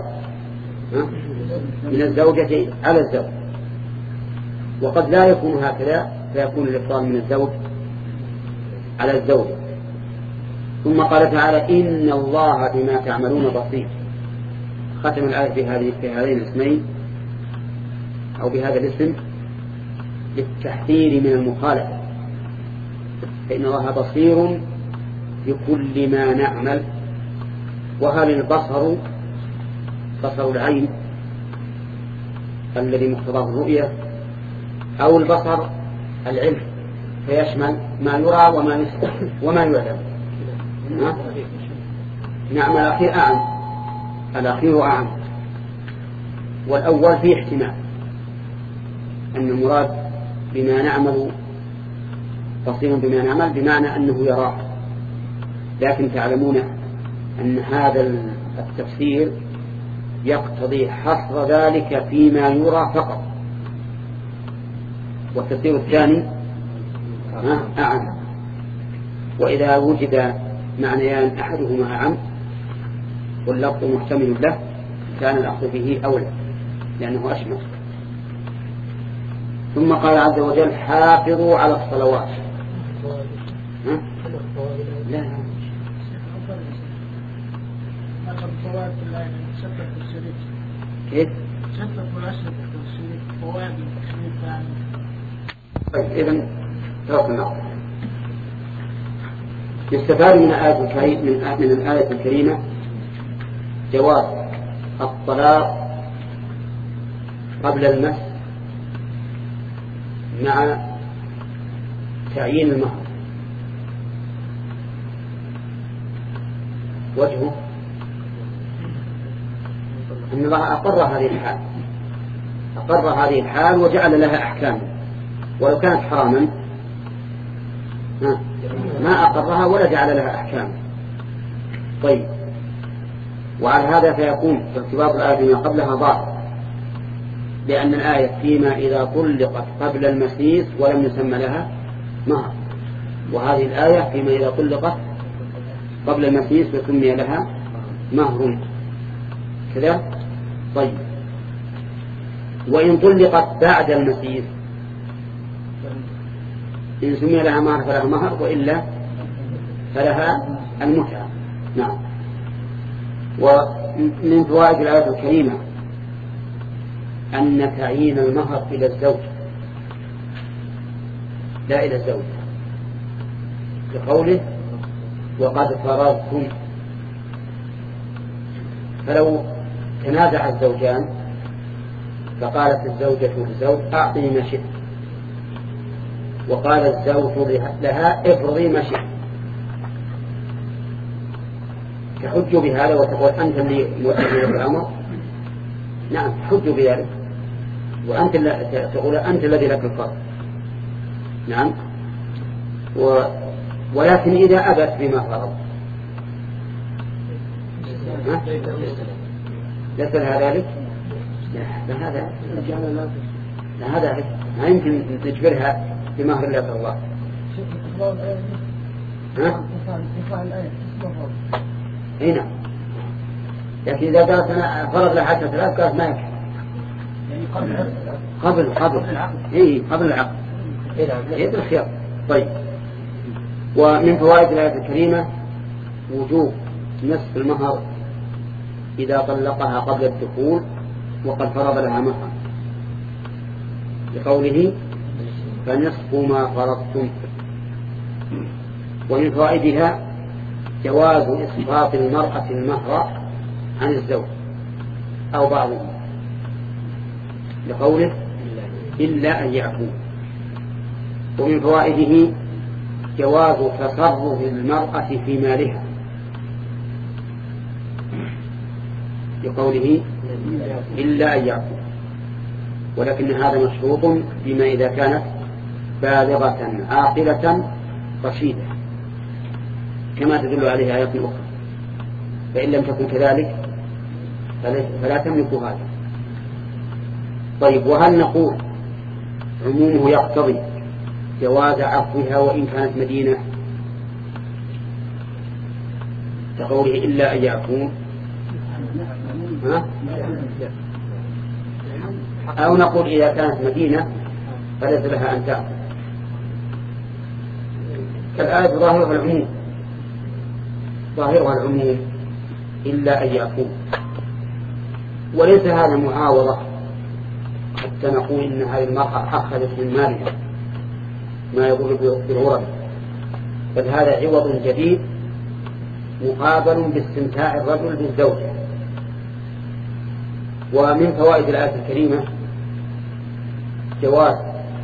من الزوجة على الزوج، وقد لا يكون هكذا فيكون الإفضال من الزوج على الزوجة. ثم قال تعالى إن الله بما تعملون بصير. ختم الآية بهذه في هذين الاسمين أو بهذا الاسم للتحذير من المخالفة، فإن الله بصير بكل ما نعمل. وهل البصر بصر العين الذي مقتضاه الرؤية، أو البصر العلم فيشمل ما يرى وما يسمع وما يعلم؟ نعم الأخير أعم، الأخير أعم، والأول فيه احتمال أن المراد بما نعمل بصير بما نعمل بمعنى أنه يراه، لكن تعلمون أن هذا التفسير يقتضي حصر ذلك فيما يرى فقط، والتفسير الثاني أعم. وإذا وجد معنيان أحدهما أعم واللفظ محتمل له كان الأخذ به أولى لأنه أشمل. ثم قال عز وجل حافظوا على الصلوات. ها؟ لا كيف؟ طيب إذن توقفنا. يستفاد من الآية الكريمة من الآية الكريمة جواز الطلاق قبل المس مع تعيين المهر. وجهه أن الله أقر هذه الحال، أقر هذه الحال وجعل لها أحكام، ولو كانت حراما ما أقرها ولا جعل لها أحكام. طيب وعلى هذا فيكون ارتباط الآية بما قبلها ظاهر، لأن الآية فيما إذا طلقت قبل المسيس ولم يسمى لها مهر، وهذه الآية فيما إذا طلقت قبل المسيس وسمي لها مهر كذا. طيب وإن طلقت بعد المسيس إن سمي لها مهر فلها مهر، وإلا فلها المتعة. نعم. ومن فوائد الآية الكريمة أن تعيين المهر إلى الزوج لا إلى الزوج، لقوله وقد فرضتم. فلو تنازع الزوجان فقالت الزوجة للزوج أعطني ما شئت، وقال الزوج لها افرضي ما شئت، تحج بهذا وتقول أنت اللي موجه الأمر. نعم تحج بذلك، وأنت تقول أنت الذي لك الفرض. نعم. و... ولكن إذا أبت بما فرض ليس لها ذلك؟ لا هذا لا هذا ما يمكن تجبرها بمهر الله الله. ها؟ هنا لكن إذا قالت أنا فرض لها عشرة آلاف قالت ما يكفي. قبل قبل إيه قبل العقد إيه بالخيار. طيب. ومن فوائد الآية الكريمة وجوب نصف المهر إذا طلقها قبل الدخول وقد فرض لها مهرا لقوله فنصف ما فرضتم. ومن فوائدها جواز إسقاط المرأة المهر عن الزوج أو بعضه لقوله إلا أن يعفو. ومن فوائده جواز تصرف المرأة في مالها لقوله إلا أن يعفو، ولكن هذا مشروط بما إذا كانت بالغة عاقلة رشيدة كما تدل عليها آيات أخرى، فإن لم تكن كذلك فلا تملك هذا. طيب. وهل نقول عمومه يقتضي جواز عفوها وإن كانت مدينة كقوله إلا أن يعفون، أو نقول إذا كانت مدينة فليس لها أن تعفو كالآية ظاهرها العموم ظاهرها العموم إلا أن يعفون. وليس هذا معاوضة حتى نقول إن هذه المرأة أخذت من مالها ما يقول بالغرب، بل هذا عوض جديد مقابل باستمتاع الرجل بالزوجة. ومن فوائد الآية الكريمة جواز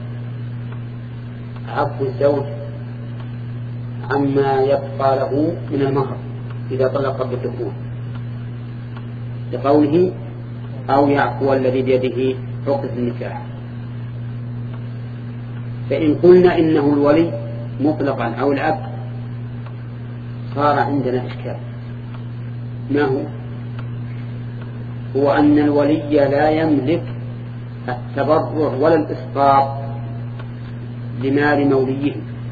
عفو الزوج عما يبقى له من المهر إذا طلق قبل الدخول لقوله أو يعفو الذي بيده عقد النكاح. فإن قلنا إنه الولي مطلقا أو الأب صار عندنا إشكال. ما هو؟ هو أن الولي لا يملك التبرع ولا الإسقاط لمال موليه.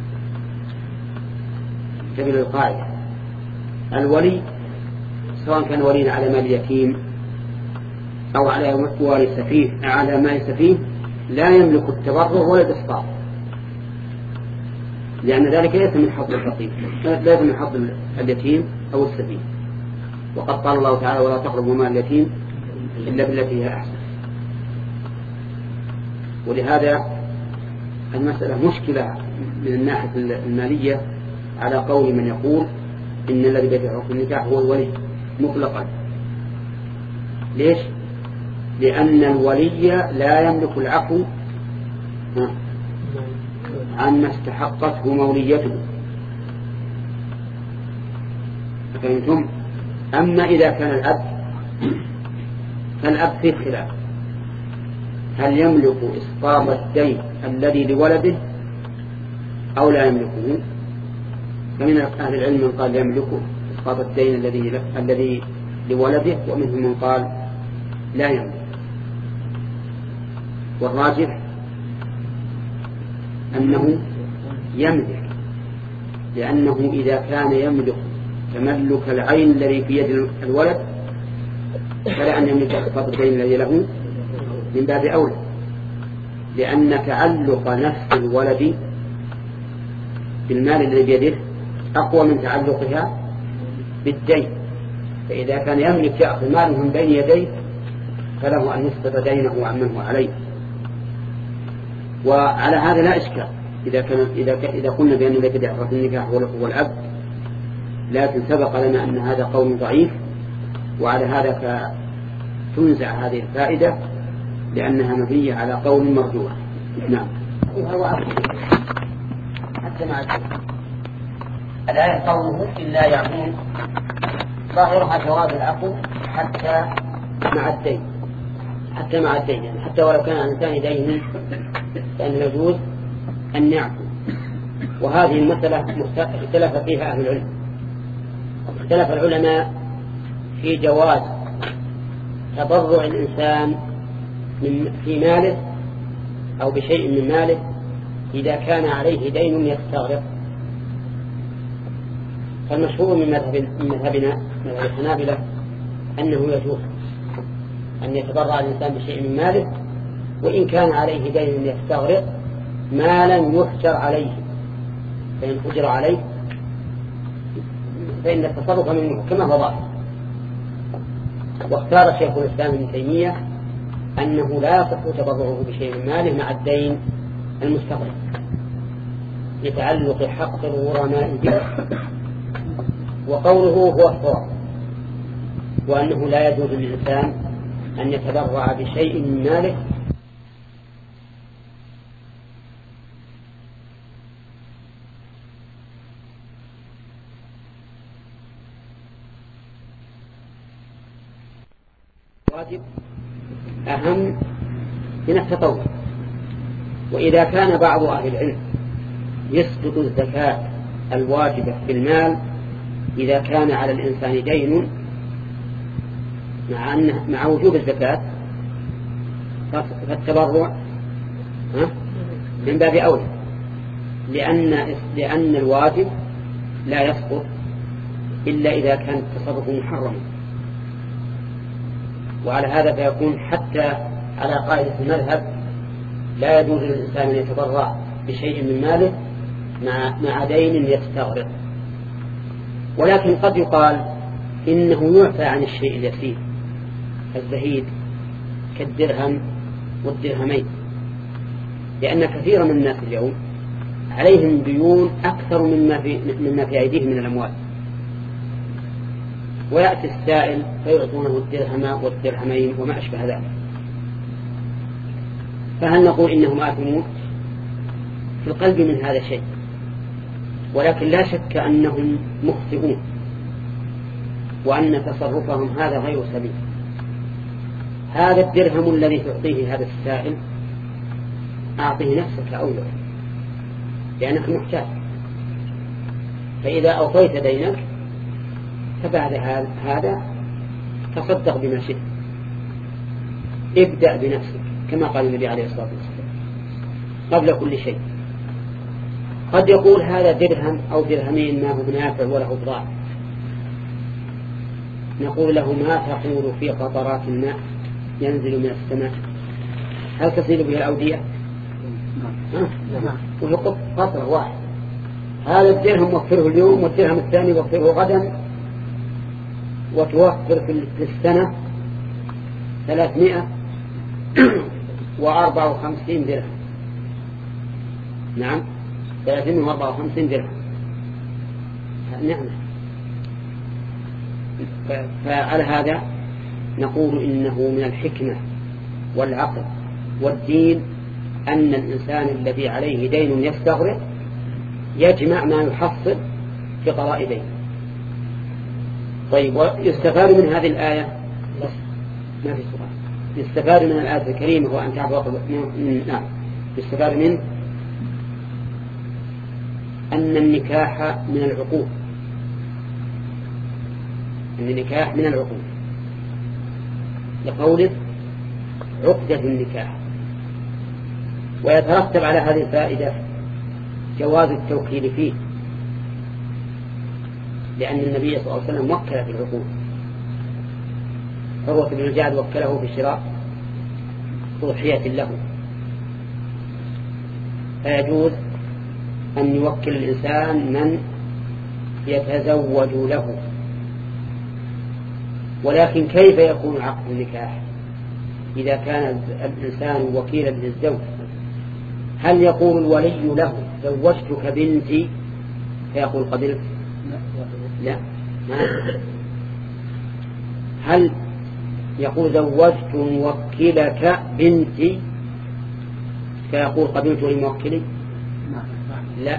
سبيل القاعدة الولي سواء كان وليا على مال يتيم أو على مال سفيه على مال سفيه لا يملك التبرع ولا الإسقاط، لأن ذلك ليس من حظ الفقير، ليس من حظ اليتيم أو السفيه. وقد قال الله تعالى ولا تقربوا مال اليتيم إلا بالتي هي أحسن. ولهذا المسألة مشكلة من الناحية المالية على قول من يقول إن الذي بيده عقد النكاح هو الولي مطلقا. ليش؟ لأن الولي لا يملك العفو عما استحقته موليته. فهمتم؟ أما إذا كان الأب فالأب في خلاف هل يملك إسقاط الدين الذي لولده أو لا يملكه. فمن أهل العلم من قال يملكه إسقاط الدين الذي الذي لولده، ومنهم من قال لا يملك. والراجح أنه يملك، لأنه إذا كان يملك تملك العين الذي في يد الولد فلا أن يملك إسقاط الدين الذي له من باب أولى، لأن تعلق نفس الولد بالمال الذي بيده أقوى من تعلقها بالدين. فإذا كان يملك يأخذ ماله من بين يديه فله أن يسقط دينه عمن هو عليه. وعلى هذا لا إشكال إذا كان إذا إذا قلنا بأن الذي يدعي عقد النكاح هو الأب، لكن سبق لنا أن هذا قول ضعيف، وعلى هذا تنزع هذه الفائدة لأنها مبنية على قول مرجوح. نعم. حتى مع الدين الآية قوله إلا يعفون ظاهرها جواز العفو حتى مع الدين. حتى مع الدين، يعني حتى ولو كان الإنسان دين فإنه يجوز أن يعفو. وهذه المسألة اختلف فيها أهل العلم. اختلف العلماء في جواز تبرع الإنسان من في ماله أو بشيء من ماله إذا كان عليه دين يستغرق. فالمشهور من مذهبنا مذهب الحنابلة أنه يجوز أن يتبرع الإنسان بشيء من ماله وإن كان عليه دين يستغرق ما لم يحجر عليه، فإن حجر عليه فإن التصرف منه كما هو ظاهر. واختار شيخ الإسلام ابن تيمية أنه لا يصح تبرعه بشيء من ماله مع الدين المستغرق لتعلق حق الغرماء به، وقوله هو الصواب، وأنه لا يجوز للإنسان أن يتبرع بشيء من ماله واجب أهم من التطوع. وإذا كان بعض أهل العلم يسقط الزكاة الواجبة في المال إذا كان على الإنسان دين مع, أنه مع وجوب الزكاة، فالتبرع من باب أولى، لأن, لأن الواجب لا يسقط إلا إذا كان التصرف محرما. وعلى هذا فيكون حتى على قاعدة المذهب لا يجوز للإنسان أن يتبرع بشيء من ماله مع, مع دين يستغرق. ولكن قد يقال إنه يعفى عن الشيء اليسير الزهيد كالدرهم والدرهمين، لأن كثيرا من الناس اليوم عليهم ديون أكثر مما في, مما في أيديهم من الأموال، ويأتي السائل فيعطونه الدرهم والدرهمين وما أشبه ذلك. فهل نقول إنهم آثمون؟ في القلب من هذا الشيء، ولكن لا شك أنهم مخطئون وأن تصرفهم هذا غير سبيل. هذا الدرهم الذي تعطيه هذا السائل أعطيه نفسك أولا لأنك محتاج، فإذا أوفيت دينك فبعد هذا تصدق بما شئت، ابدأ بنفسك كما قال النبي عليه الصلاة والسلام قبل كل شيء. قد يقول هذا درهم أو درهمين ما هو نافع وله ضار، نقول له ما تقول في قطرات الماء ينزل من السماء، هل تصير به الأودية؟ وهي قطرة واحد. هذا الدرهم وفره اليوم والدرهم الثاني وفره غدا، وتوفر في السنة ثلاثمائة وأربعة وخمسين درهم. نعم ثلاثمائة وأربعة وخمسين درهم نعم. فعلى هذا نقول إنه من الحكمة والعقل والدين أن الإنسان الذي عليه دين يستغرق يجمع ما يحصل في قضاء دين. طيب، ويستفاد من هذه الآية ما في سؤال. يستفاد من الآية الكريمة هو أن تعبد نعم يستفاد من أن النكاح من العقود، أن النكاح من العقود لقوله عقدة النكاح. ويترتب على هذه الفائدة جواز التوكيل فيه، لأن النبي صلى الله عليه وسلم وكل في العقود. عروة بن الجعد وكله في شراء ضحية له، فيجوز أن يوكل الإنسان من يتزوج له. ولكن كيف يكون عقد النكاح إذا كان الإنسان وكيلا للزوج؟ هل يقول الولي له زوجتك بنتي فيقول قبلت؟ لا. هل يقول زوجت موكلك بنتي فيقول قبلت لموكلي؟ لا،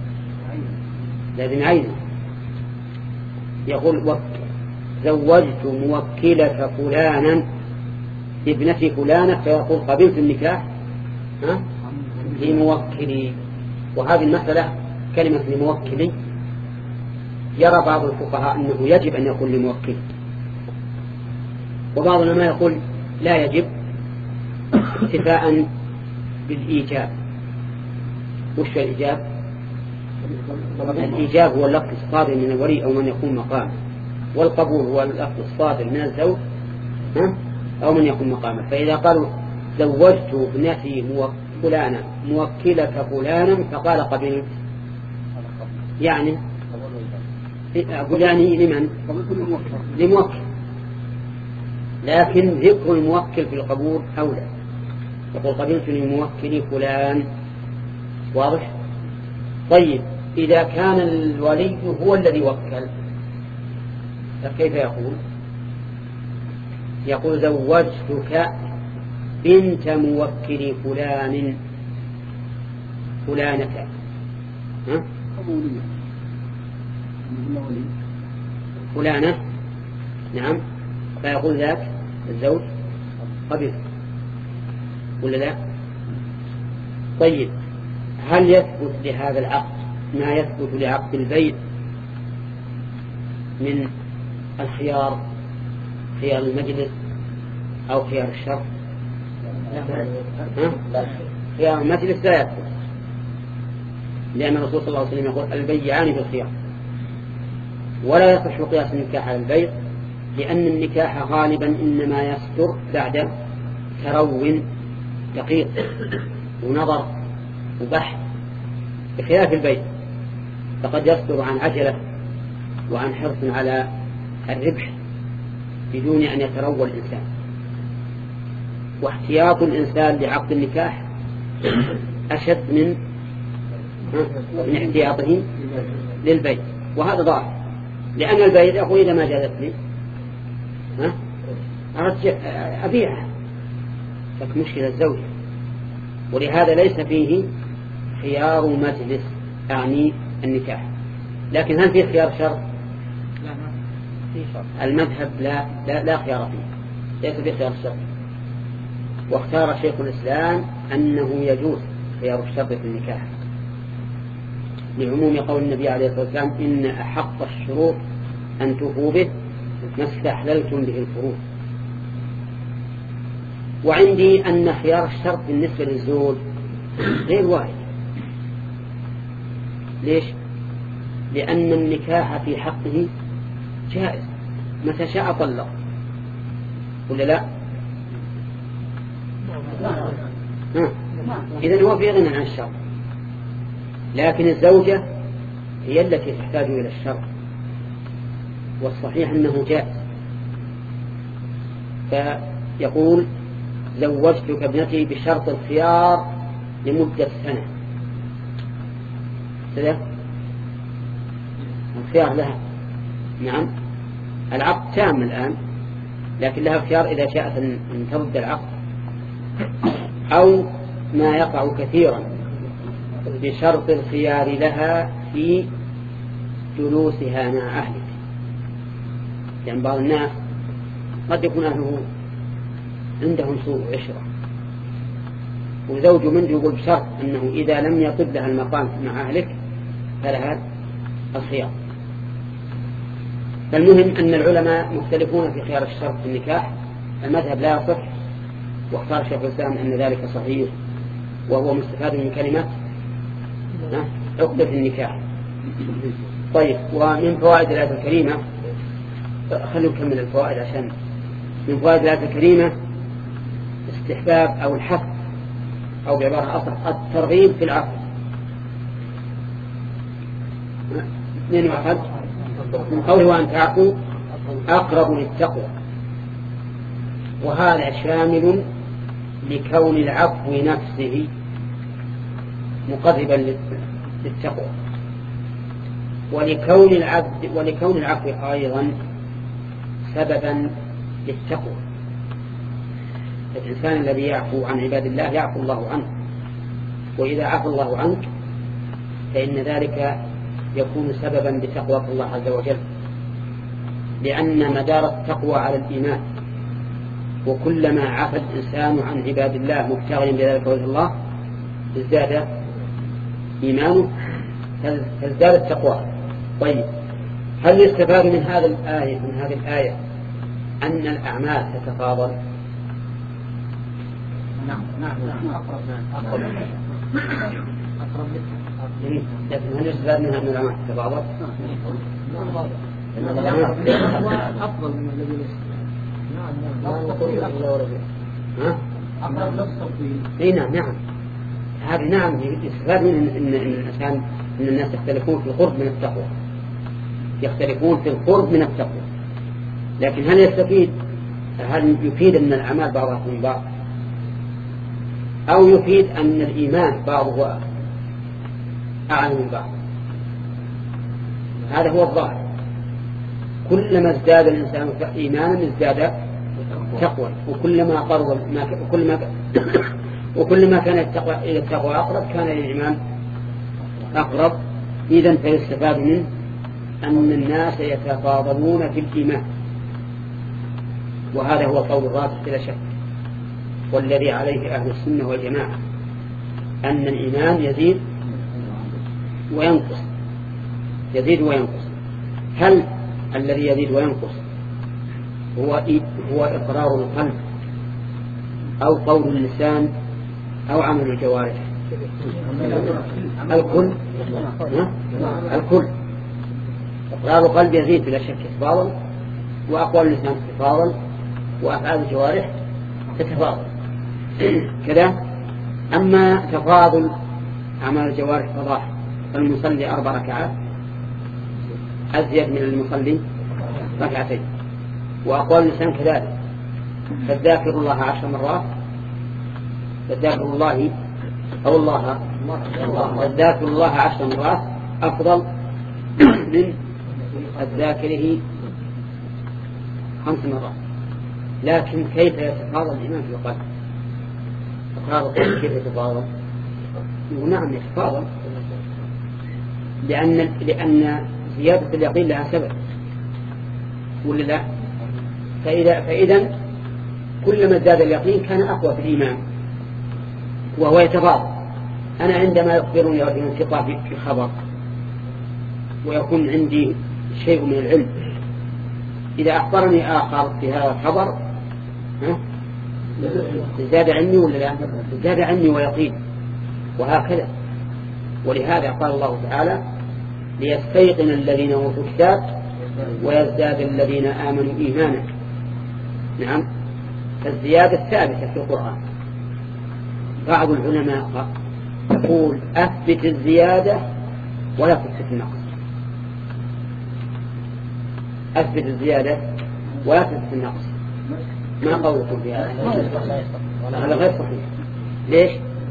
لازم عينه. يقول زوجت موكلك فلانا ابنتي فلانة فيقول قبلت النكاح ها لموكلي. وهذه المسألة كلمة لموكلي يرى بعض الفقهاء أنه يجب أن يكون لموكل، وبعض العلماء يقول لا يجب اكتفاء بالإيجاب. وش الإيجاب؟ الإيجاب هو اللفظ الصادر من الولي أو من يكون مقامه، والقبول هو اللفظ الصادر من الزوج أو من يكون مقامه. فإذا قالوا زوجت ابنتي فلانا موكلة فلانا فقال قبلت، يعني أقول يعني لمن؟ لموكل، لكن ذكر الموكل في القبول أولى. يقول قبلت لموكلي فلان. واضح؟ طيب إذا كان الولي هو الذي وكل فكيف يقول؟ يقول زوجتك بنت موكل فلان فلانة ها؟ فلانة نعم، فيقول ذاك الزوج قبل ولا لا؟ طيب هل يثبت لهذا العقد ما يثبت لعقد البيع من الخيار، خيار المجلس أو خيار الشرط؟ ها؟ خيار المجلس لا يثبت، لأن الرسول صلى الله عليه وسلم يقول البيعان بالخيار. ولا يصح قياس النكاح على البيع، لأن النكاح غالبا إنما يصدر بعد ترو دقيق ونظر وبحث، بخلاف البيع فقد يصدر عن عجلة وعن حرص على الربح بدون أن يتروى الإنسان. واحتياط الإنسان لعقد النكاح أشد من من احتياطه للبيع، وهذا ضعف، لأن البيع يقول إذا ما جازت لي ها أرجع أبيعها، لكن مشكلة الزوجة. ولهذا ليس فيه خيار مجلس يعني النكاح. لكن هل فيه خيار شرط؟ المذهب لا لا, لا خيار فيه، ليس فيه خيار شرط. واختار شيخ الإسلام أنه يجوز خيار الشرط في النكاح لعموم قول النبي عليه الصلاة والسلام إن أحق الشروط أن توفوا به ما استحللتم به الفروض. وعندي أن خيار الشرط بالنسبة للزوج غير واحد. ليش؟ لأن النكاح في حقه جائز متى شاء طلق ولا لا؟ إذن هو في غنى عن الشرط، لكن الزوجة هي التي تحتاج إلى الشرط، والصحيح أنه جائز. فيقول زوجتك ابنتي بشرط الخيار لمدة سنة. كذا الخيار لها نعم، العقد تام الآن، لكن لها خيار إذا شاءت أن ترد العقد، أو ما يقع كثيرا بشرط الخيار لها في جلوسها مع أهلك. يعني بعض الناس قد يكون أهله عندهم سوء عشرة، وزوج منه يقول بشرط أنه إذا لم يطب لها المقام مع أهلك فلها الخيار. فالمهم أن العلماء مختلفون في خيار الشرط في النكاح. المذهب لا يصح، واختار شيخ الإسلام أن ذلك صحيح، وهو مستفاد من كلمة عقدة النكاح. طيب، ومن فوائد الآية الكريمة، خلوا نكمل الفوائد عشان من فوائد الآية الكريمة استحباب أو الحث أو بعبارة أصح الترغيب في العقد. اثنين واحد من قوله أن تعقوا أقرب للتقوى، وهذا شامل لكون العفو نفسه مقربا للتقوى، ولكون العبد ولكون العفو أيضا سببا للتقوى. الإنسان الذي يعفو عن عباد الله يعفو الله عنه، وإذا عفو الله عنك فإن ذلك يكون سببا بتقوى الله عز وجل، لأن مدار التقوى على الإيمان، وكلما عفى الإنسان عن عباد الله مبتغيا بذلك وجه الله ازداد إيمانه فازداد التقوى. طيب، هل يستفاد من هذا الآية من هذه الآية أن الأعمال تتفاضل؟ نعم نعم نعم أقرب أقرب لكن هل يستفاد منها أن الأعمال تتفاضل؟ أفضل من الذي اي نعم نعم هذه نعم يستفاد من ان الانسان ان الناس يختلفون في القرب من التقوى، يختلفون في القرب من التقوى، لكن هل يستفيد هل يفيد ان الاعمال بعضها من بعض، او يفيد ان الايمان بعضه اعلى من بعض؟ هذا هو الظاهر. كلما ازداد الانسان ايمانا ازداد تقوى، وكلما قرب ما وكلما وكلما كان التقوى الى التقوى اقرب كان الايمان اقرب. اذا فيستفاد منه ان الناس يتفاضلون في الايمان، وهذا هو قول الراجح بلا شك، والذي عليه اهل السنه والجماعه، ان الايمان يزيد وينقص يزيد وينقص. هل الذي يزيد وينقص هو هو إقرار القلب أو قول اللسان أو عمل الجوارح؟ الكل الكل إقرار القلب يزيد بلا شك تفاضل، وأقوال اللسان تتفاضل، وأفعال الجوارح تتفاضل كذا. أما تفاضل أعمال الجوارح فضاح، فالمصلي أربع ركعات أزيد من المصلي ركعتين، وأقوال اللسان كذلك، فالذاكر الله عشر مرات فالذاكر الله أو الله الذاكر الله عشر مرات أفضل من الذاكره خمس مرات. لكن كيف يتفاضل الإيمان في القلب؟ إقرار القلب كيف يتفاضل؟ ونعم يتفاضل، لأن لأن زيادة اليقين لها سبب ولا لا؟ فإذا فإذا كلما ازداد اليقين كان أقوى في الإيمان وهو يتفاضل. أنا عندما يخبرني رجل ثقة في خبر ويكون عندي شيء من العلم، إذا أخبرني آخر في هذا الخبر زاد عني ولا لا؟ زاد عني ويقين، وهكذا. ولهذا قال الله تعالى: ليستيقن الذين أوتوا الكتاب ويزداد الذين آمنوا إيمانا. نعم، فالزيادة ثابتة في القرآن. بعض العلماء يقول: أثبت الزيادة ولا تثبت النقص، أثبت الزيادة ولا تثبت النقص. ما قولكم في هذا؟ هذا غير صحيح. ليش؟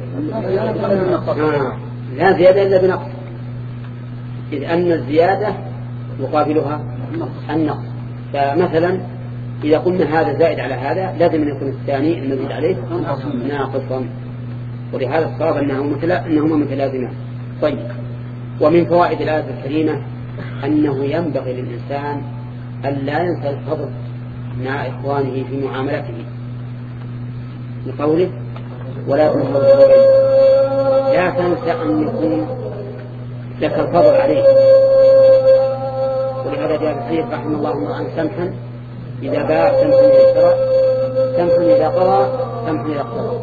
آه. لا زيادة إلا بنقص، إذ أن الزيادة يقابلها النقص. فمثلا إذا قلنا هذا زائد على هذا لازم أن يكون الثاني المزيد عليه ناقصا، ولهذا الصواب أنهما متلازمان. طيب، ومن فوائد الآية الكريمة أنه ينبغي للإنسان أن لا ينسى الفضل مع إخوانه في معاملته، لقوله: ولا تنسى الفضل. لا تنسى أن يكون لك الفضل عليه. ولهذا جاء السيد رحمه الله امرأ سمحا إذا باع، سمحا إذا اشترى، سمحا إذا قضى، سمحا إذا اقتضى.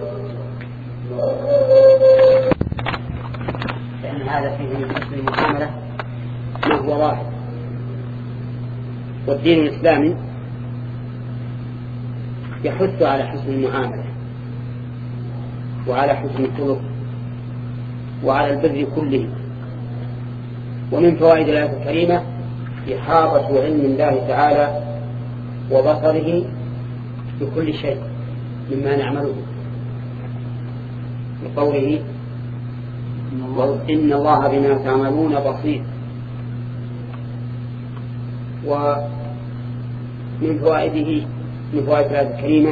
لأن هذا فيه من حسن المعاملة ما هو واحد. والدين الإسلامي يحث على حسن المعاملة وعلى حسن الخلق وعلى البر كله. ومن فوائد الآية الكريمة إحاطة علم الله تعالى وبصره بكل شيء مما نعمله، بقوله: إن الله بما تعملون بصير. ومن فوائده من فوائد الآية الكريمة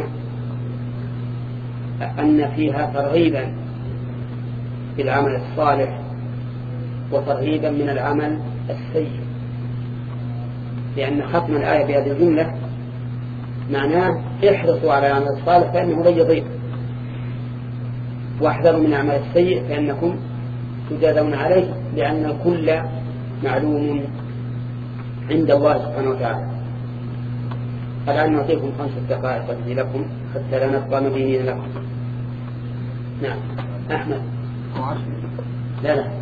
أن فيها ترغيبا في العمل الصالح وترهيبا من العمل السيء، لأن ختم الآية بهذه الجملة معناه احرصوا على العمل الصالح فإنه لن يضيع، واحذروا من العمل السيء فإنكم تجازون عليه، لأن الكل معلوم عند الله سبحانه وتعالى. الآن نعطيكم خمسة دقائق تجزي لكم حتى لا نبقى مدينين لكم. نعم أحمد. لا لا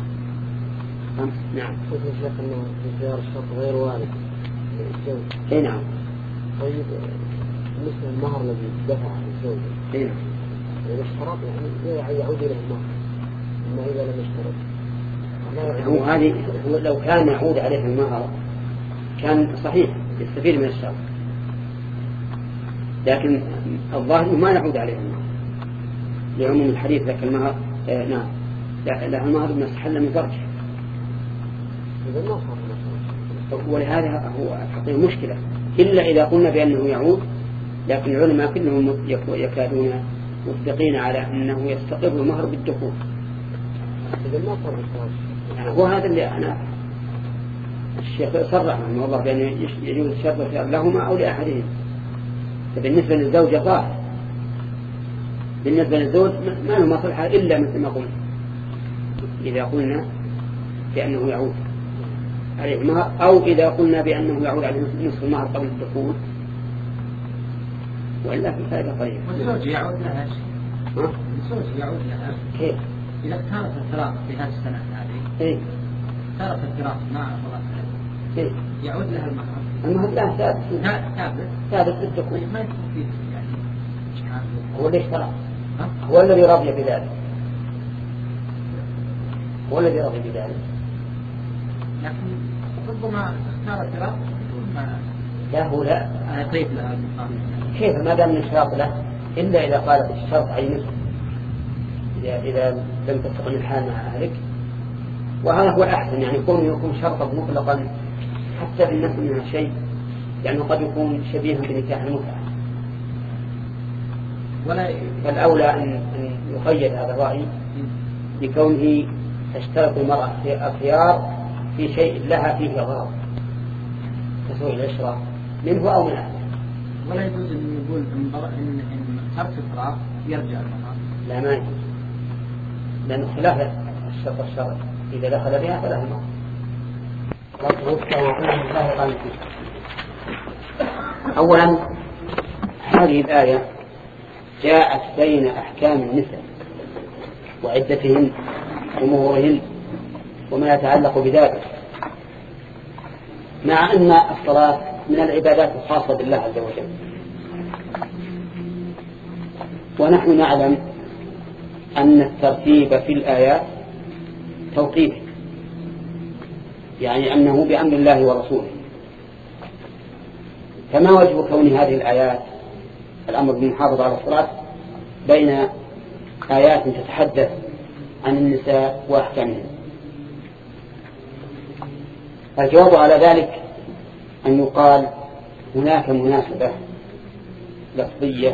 نعم. قلت يا شيخ أنه في خيار الشرط غير وارد. اي نعم. طيب مثل المهر الذي دفع الزوج. اي نعم. إذا اشترط يعني يعود إليه المهر، أما إذا لم يشترط. هو هذه هو لو كان يعود عليه المهر كان صحيح يستفيد من الشرط، لكن الظاهر ما يعود عليه المهر لعموم الحديث. لك المهر آه نعم لا المهر من استحل من فرجه، ولهذا هو حقيقة مشكلة إلا إذا قلنا بأنه يعود. لكن العلماء كلهم يكادون مصدقين على أنه يستقر المهر بالدخول. هو هذا اللي أنا الشيخ صرح أنه والله بأنه يجوز الشرط والخيار لهما أو لأحدهم. فبالنسبة للزوجة ظاهر، بالنسبة للزوج ما له مصلحة إلا مثل ما قلنا إذا قلنا بأنه يعود عليه المهر، أو إذا قلنا بأنه يعود عليه نصف المهر قبل الدخول، وإلا في فائدة قليلة. والزوج يعود لها شيء. الزوج يعود لها كيف؟ إذا اختارت الفراق في هذه السنة هذه. إيه. اختارت الفراق مع الله. إيه. يعود لها المهر. المهر لا ثابت. ثابت. ثابت بالدخول. ما يكفي يعني. هو اللي اشترى. هو الذي رضي بذلك. هو الذي رضي بذلك. لكن ربما اختار الفراق ما. لا هو لا. يطيب لها المقام. كيف ما دام الاشتراط له إلا إذا قالت الشرط عينه، إذا إذا لم تستقم الحال مع أهلك، وهذا هو الأحسن. يعني يكون يكون شرطا مطلقا حتى بالنسبة من الشيء، لأنه قد يكون شبيها بنكاح المتعة. ولا فالأولى أن يقيد هذا الرأي لكونه تشترط المرأة في الخيار في شيء لها فيه غرض كسوء العشرة منه أو من أهله. ولا يجوز أن نقول إن إن اخترت الفراق يرجع المهر. لا ما يجوز، لأن خلاف الشرط الشرعي إذا دخل بها فله المهر. أولا هذه الآية جاءت بين أحكام النساء وعدتهن ومهورهن وما يتعلق بذلك، مع أن الصلاة من العبادات الخاصة بالله عز وجل. ونحن نعلم أن الترتيب في الآيات توقيفي، يعني أنه بأمر الله ورسوله. فما وجه كون هذه الآيات الأمر بالمحافظة على الصلاة بين آيات تتحدث عن النساء وأحكامهن؟ الجواب على ذلك أن يقال هناك مناسبة لفظية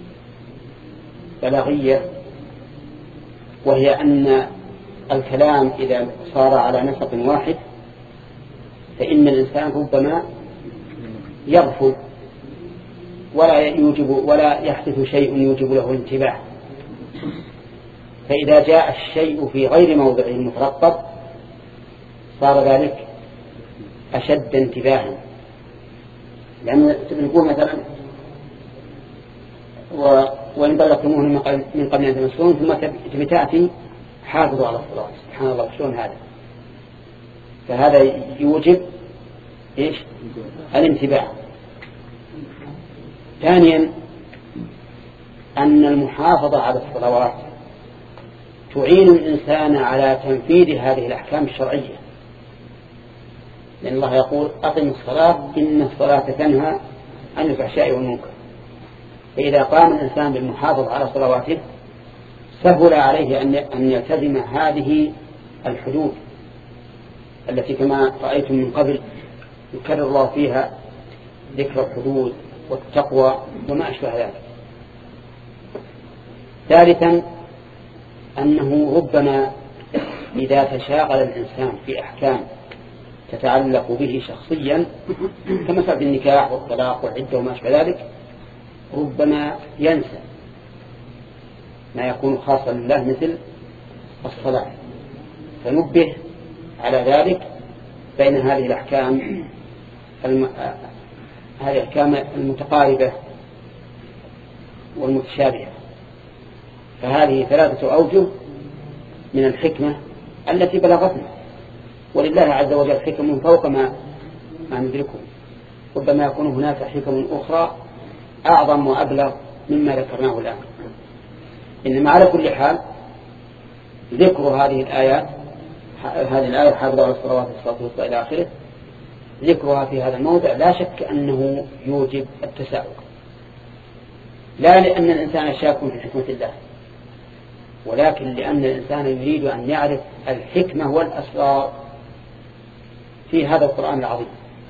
بلاغية، وهي أن الكلام إذا صار على نسق واحد فإن الإنسان ربما يغفل ولا يوجب ولا يحدث شيء يوجب له الانتباه. فإذا جاء الشيء في غير موضعه المترقب صار ذلك أشد انتباها. لأن نقول مثلا وإن طلقتموهن من قبل أن تمسوهن ثم تأتي حافظوا على الصلاة، سبحان الله شلون هذا؟ فهذا يوجب إيش؟ الانتباه. ثانيا أن المحافظة على الصلوات تعين الإنسان على تنفيذ هذه الأحكام الشرعية، لأن الله يقول أقم الصلاة إن الصلاة تنهى عن الفحشاء والمنكر. فإذا قام الإنسان بالمحافظة على صلواته سهل عليه أن يلتزم هذه الحدود التي كما رأيتم من قبل يكرر الله فيها ذكر الحدود والتقوى وما أشبه ذلك. ثالثا أنه ربما إذا تشاغل الإنسان في أحكام تتعلق به شخصيا كمثل النكاح والطلاق والعدة وما أشبه ذلك ربما ينسى ما يكون خاصا لله مثل الصلاة، فنبه على ذلك بين هذه الأحكام الم... هذه الأحكام المتقاربة والمتشابهة. فهذه ثلاثة أوجه من الحكمة التي بلغتنا، ولله عز وجل حكم فوق ما ما ندركه، ربما يكون هناك حكم أخرى أعظم وأبلغ مما ذكرناه الآن. إنما على كل حال ذكر هذه الآيات هذه الآية حافظوا على الصلوات والصلاة والسلام إلى آخره، ذكرها في هذا الموضع لا شك أنه يوجب التساؤل، لا لأن الإنسان شاك في حكمة الله، ولكن لأن الإنسان يريد أن يعرف الحكمة والأسرار في هذا القرآن العظيم.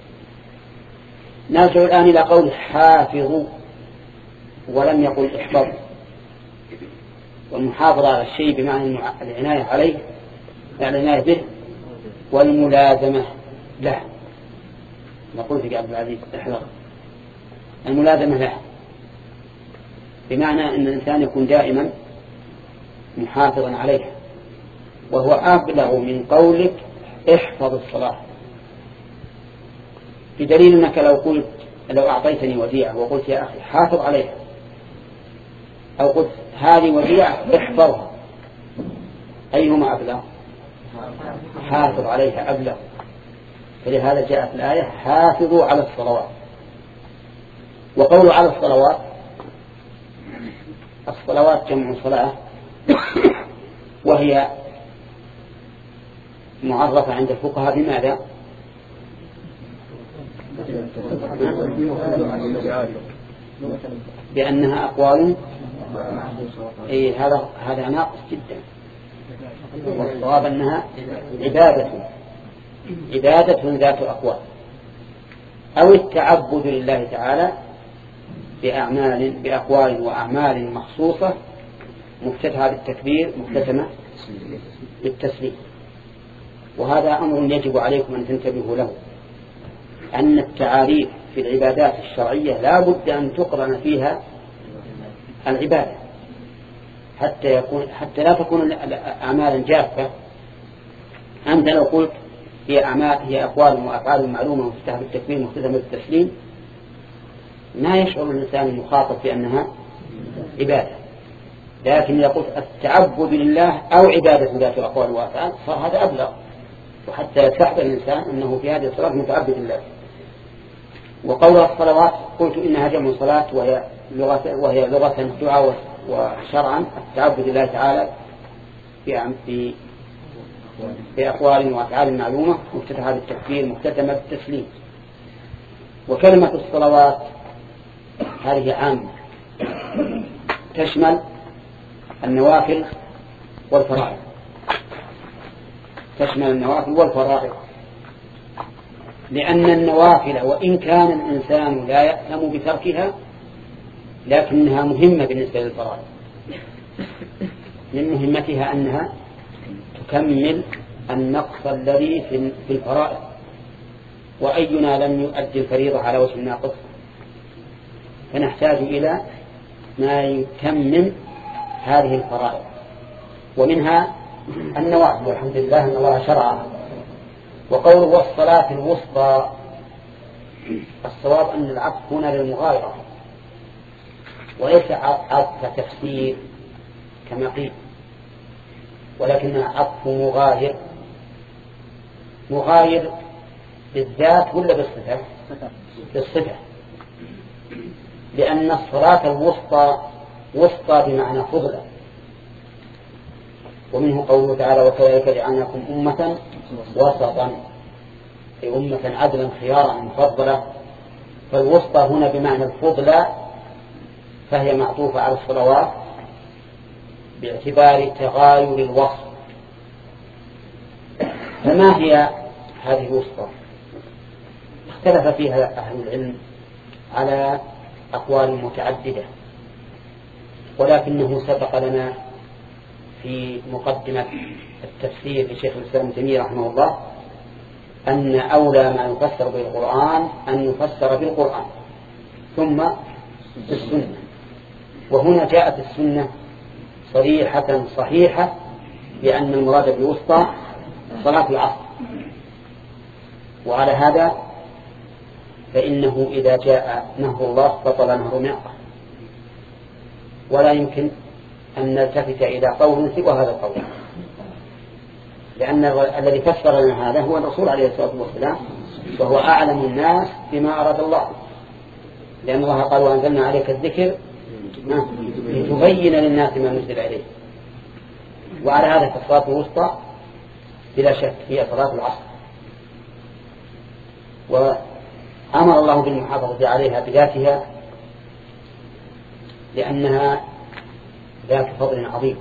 نرجع الآن إلى قول حافظوا ولم يقل احفظوا، والمحافظة على الشيء بمعنى العناية عليه العناية به والملازمة له. نقول في عبد العزيز احذر الملازمة له، بمعنى أن الإنسان يكون دائما محافظا عليها، وهو أبلغ من قولك احفظ الصلاة، بدليل أنك لو قلت لو أعطيتني وديعة وقلت يا أخي حافظ عليها، أو قلت هذه وديعة احفظها، أيهما أبلغ؟ حافظ عليها أبلغ. فلهذا جاءت الآية حافظوا على الصلوات. وقولوا على الصلوات، الصلوات جمع صلاة، وهي معرفة عند الفقهاء بماذا؟ بأنها أقوال. إيه هذا هذا ناقص جدا، والصواب أنها عبادة عبادة ذات أقوال، أو التعبد لله تعالى بأعمال بأقوال وأعمال مخصوصة مفتتحة بالتكبير مختتمة بالتسليم. وهذا أمر يجب عليكم أن تنتبهوا له، أن التعاريف في العبادات الشرعية لا بد أن تقرن فيها العبادة حتى يكون حتى لا تكون أعمالا جافة. أنت لو قلت هي أعمال هي أقوال وأفعال معلومة مفتتحة بالتكبير مختتمة بالتسليم، ما يشعر الإنسان المخاطب بأنها عبادة. لكن إذا قلت التعبد لله أو عبادة ذات أقوال وأفعال صار هذا أبلغ، وحتى يتحدى الإنسان أنه في هذه الصلاة متعبد لله. وقول الصلوات قلت إنها جمع صلاة، وهي لغة وهي لغة دعاء وشرعا التعبد لله تعالى في بأقوال وأفعال معلومة مفتتحة بالتكبير مختتمة بالتسليم. وكلمة الصلوات هذه عامة تشمل النوافل والفرائض، تشمل النوافل والفرائض، لأن النوافل وإن كان الإنسان لا يأثم بتركها لكنها مهمة بالنسبة للفرائض. من مهمتها أنها تكمل النقص الذي في الفرائض، وأينا لم يؤدي الفريضة على وجه الناقص، فنحتاج إلى ما يتمم هذه الفرائض، ومنها النوافل والحمد لله أن الله شرعها. وقوله والصلاة الوسطى، الصواب أن العطف هنا للمغايرة وليس عطف تفسير كما قيل، ولكنها عطف مغاير. مغاير بالذات ولا بالصفة؟ بالصفة، لأن الصلاة الوسطى وسطى بمعنى فضلا. ومنه قوله تعالى وكذلك جعلناكم أمة وسطا، أي أمة عدلا خيارا مفضلة. فالوسطى هنا بمعنى الفضلى، فهي معطوفة على الصلوات باعتبار تغاير الوصف. فما هي هذه الوسطى؟ اختلف فيها أهل العلم على أقوال متعددة، ولكنه سبق لنا في مقدمة التفسير لشيخ الإسلام ابن تيمية رحمه الله أن أولى ما يفسر بالقرآن أن يفسر بالقرآن ثم بالسنة. وهنا جاءت السنة صريحة صحيحة بأن المراد بالوسطى صلاة العصر. وعلى هذا فإنه إذا جاء نهر الله بطل نهر معه، ولا يمكن أن نلتفت إلى قول سوى هذا القول، لأن الذي فسر لنا هذا هو الرسول عليه الصلاة والسلام، وهو أعلم الناس بما أراد الله، لأن الله قال وأنزلنا عليك الذكر لتبين للناس ما نزل إليه. وعلى هذا فالصلاة الوسطى بلا شك هي صلاة العصر، وأمر الله بالمحافظة عليها بذاتها لأنها ذات فضل عظيم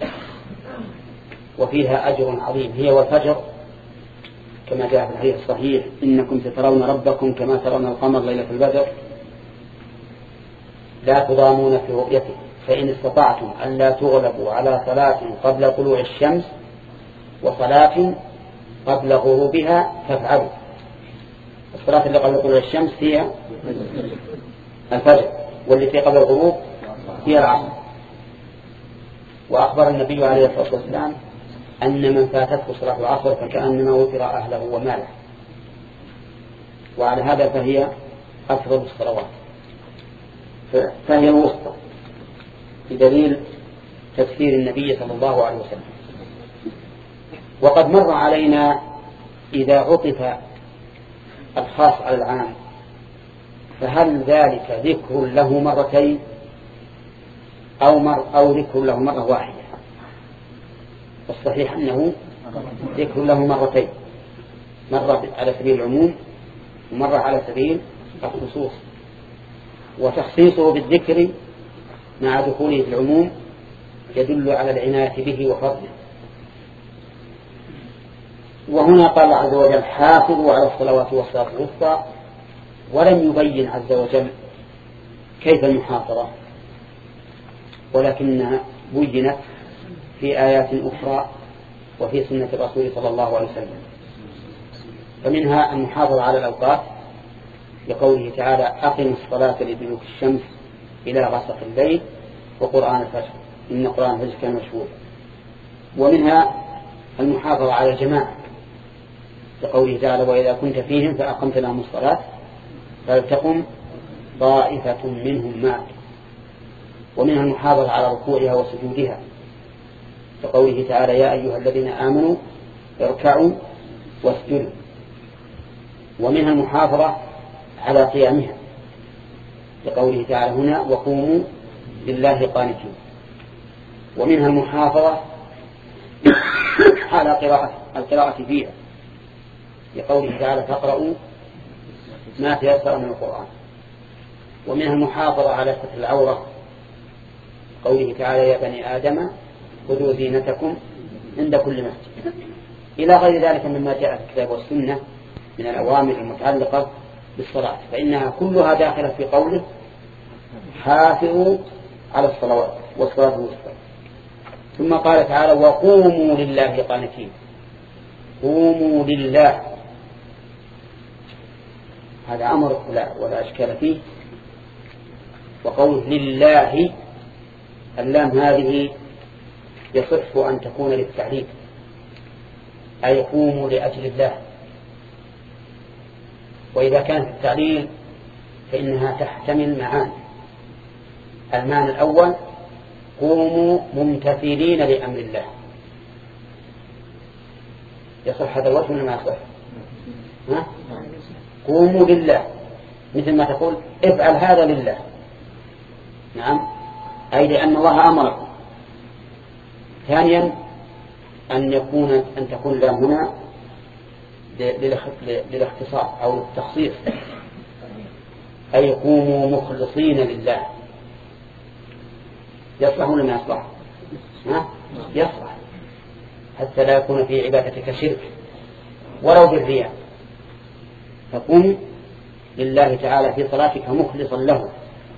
وفيها أجر عظيم. هي والفجر كما جاء في الحديث الصحيح إنكم سترون ربكم كما ترون القمر ليلة البدر لا تضامون في رؤيته فإن استطعتم أن لا تغلبوا على صلاة قبل طلوع الشمس وصلاة قبل غروبها فافعلوا. الصلاة اللي قبل طلوع الشمس هي الفجر، والتي قبل الغروب هي العصر. وأخبر النبي عليه الصلاة والسلام أن من فاتته صلاة العصر فكأنما وتر أهله وماله. وعلى هذا فهي أفضل الصلوات، فهي الوسطى بدليل تفسير النبي صلى الله عليه وسلم. وقد مر علينا إذا عطف الخاص على العام فهل ذلك ذكر له مرتين أو, مر أو ذكر له مرة واحدة؟ الصحيح أنه ذكر له مرتين، مرة على سبيل العموم ومرة على سبيل الخصوص. وتخصيصه بالذكر مع دخوله في العموم يدل على العناية به وفضله. وهنا قال عز وجل حافظوا على الصلوات والصلاة الوسطى، ولم يبين عز وجل كيف المحافظة، ولكنها بينت في آيات أخرى وفي سنة الرسول صلى الله عليه وسلم. فمنها المحافظة على الأوقات لقوله تعالى أقم الصلاة لدلوك الشمس إلى غسق الليل وقرآن الفجر إن قرآن الفجر كان مشهور. ومنها المحافظة على الجماعة لقوله تعالى وإذا كنت فيهم فأقمت لهم الصلاة فلتقم طائفة منهم معك. ومنها المحافظة على ركوعها وسجودها لقوله تعالى يا أيها الذين آمنوا اركعوا واسجدوا. ومنها المحافظة على قيامها لقوله تعالى هنا وقوموا لله قانتين. ومنها المحافظة على قراءة القراءة فيها لقوله تعالى فاقرؤوا ما تيسر من القرآن. ومنها المحافظة على ستر العورة قوله تعالى يا بني آدم خذوا زينتكم عند كل مسجد إلى غير ذلك مما جاء في الكتاب والسنة من الأوامر المتعلقة بالصلاة، فإنها كلها داخلة في قوله حافظوا على الصلوات والصلاة الوسطى. ثم قال تعالى وقوموا لله قانتين. قوموا لله هذا أمر ولا أشكال فيه. وقوله لله اللام هذه يصح أن تكون للتعليل أي قوموا لأجل الله. وإذا كانت التعليل فإنها تحتمل معاني. المعنى الأول قوموا ممتثلين لأمر الله، يصح هذا الوجه ولا ما يصح؟ ها؟ قوموا لله مثل ما تقول افعل هذا لله، نعم، أي لأن الله أمركم. ثانيا أن يكون أن تكون لا هنا للاختصاص أو للتخصيص، أي قوموا مخلصين لله. يصلح ولا ما يصلح؟ ها؟ يصلح حتى لا يكون في عبادتك شرك ولو بالرياء. فقم لله تعالى في صلاتك مخلصا له.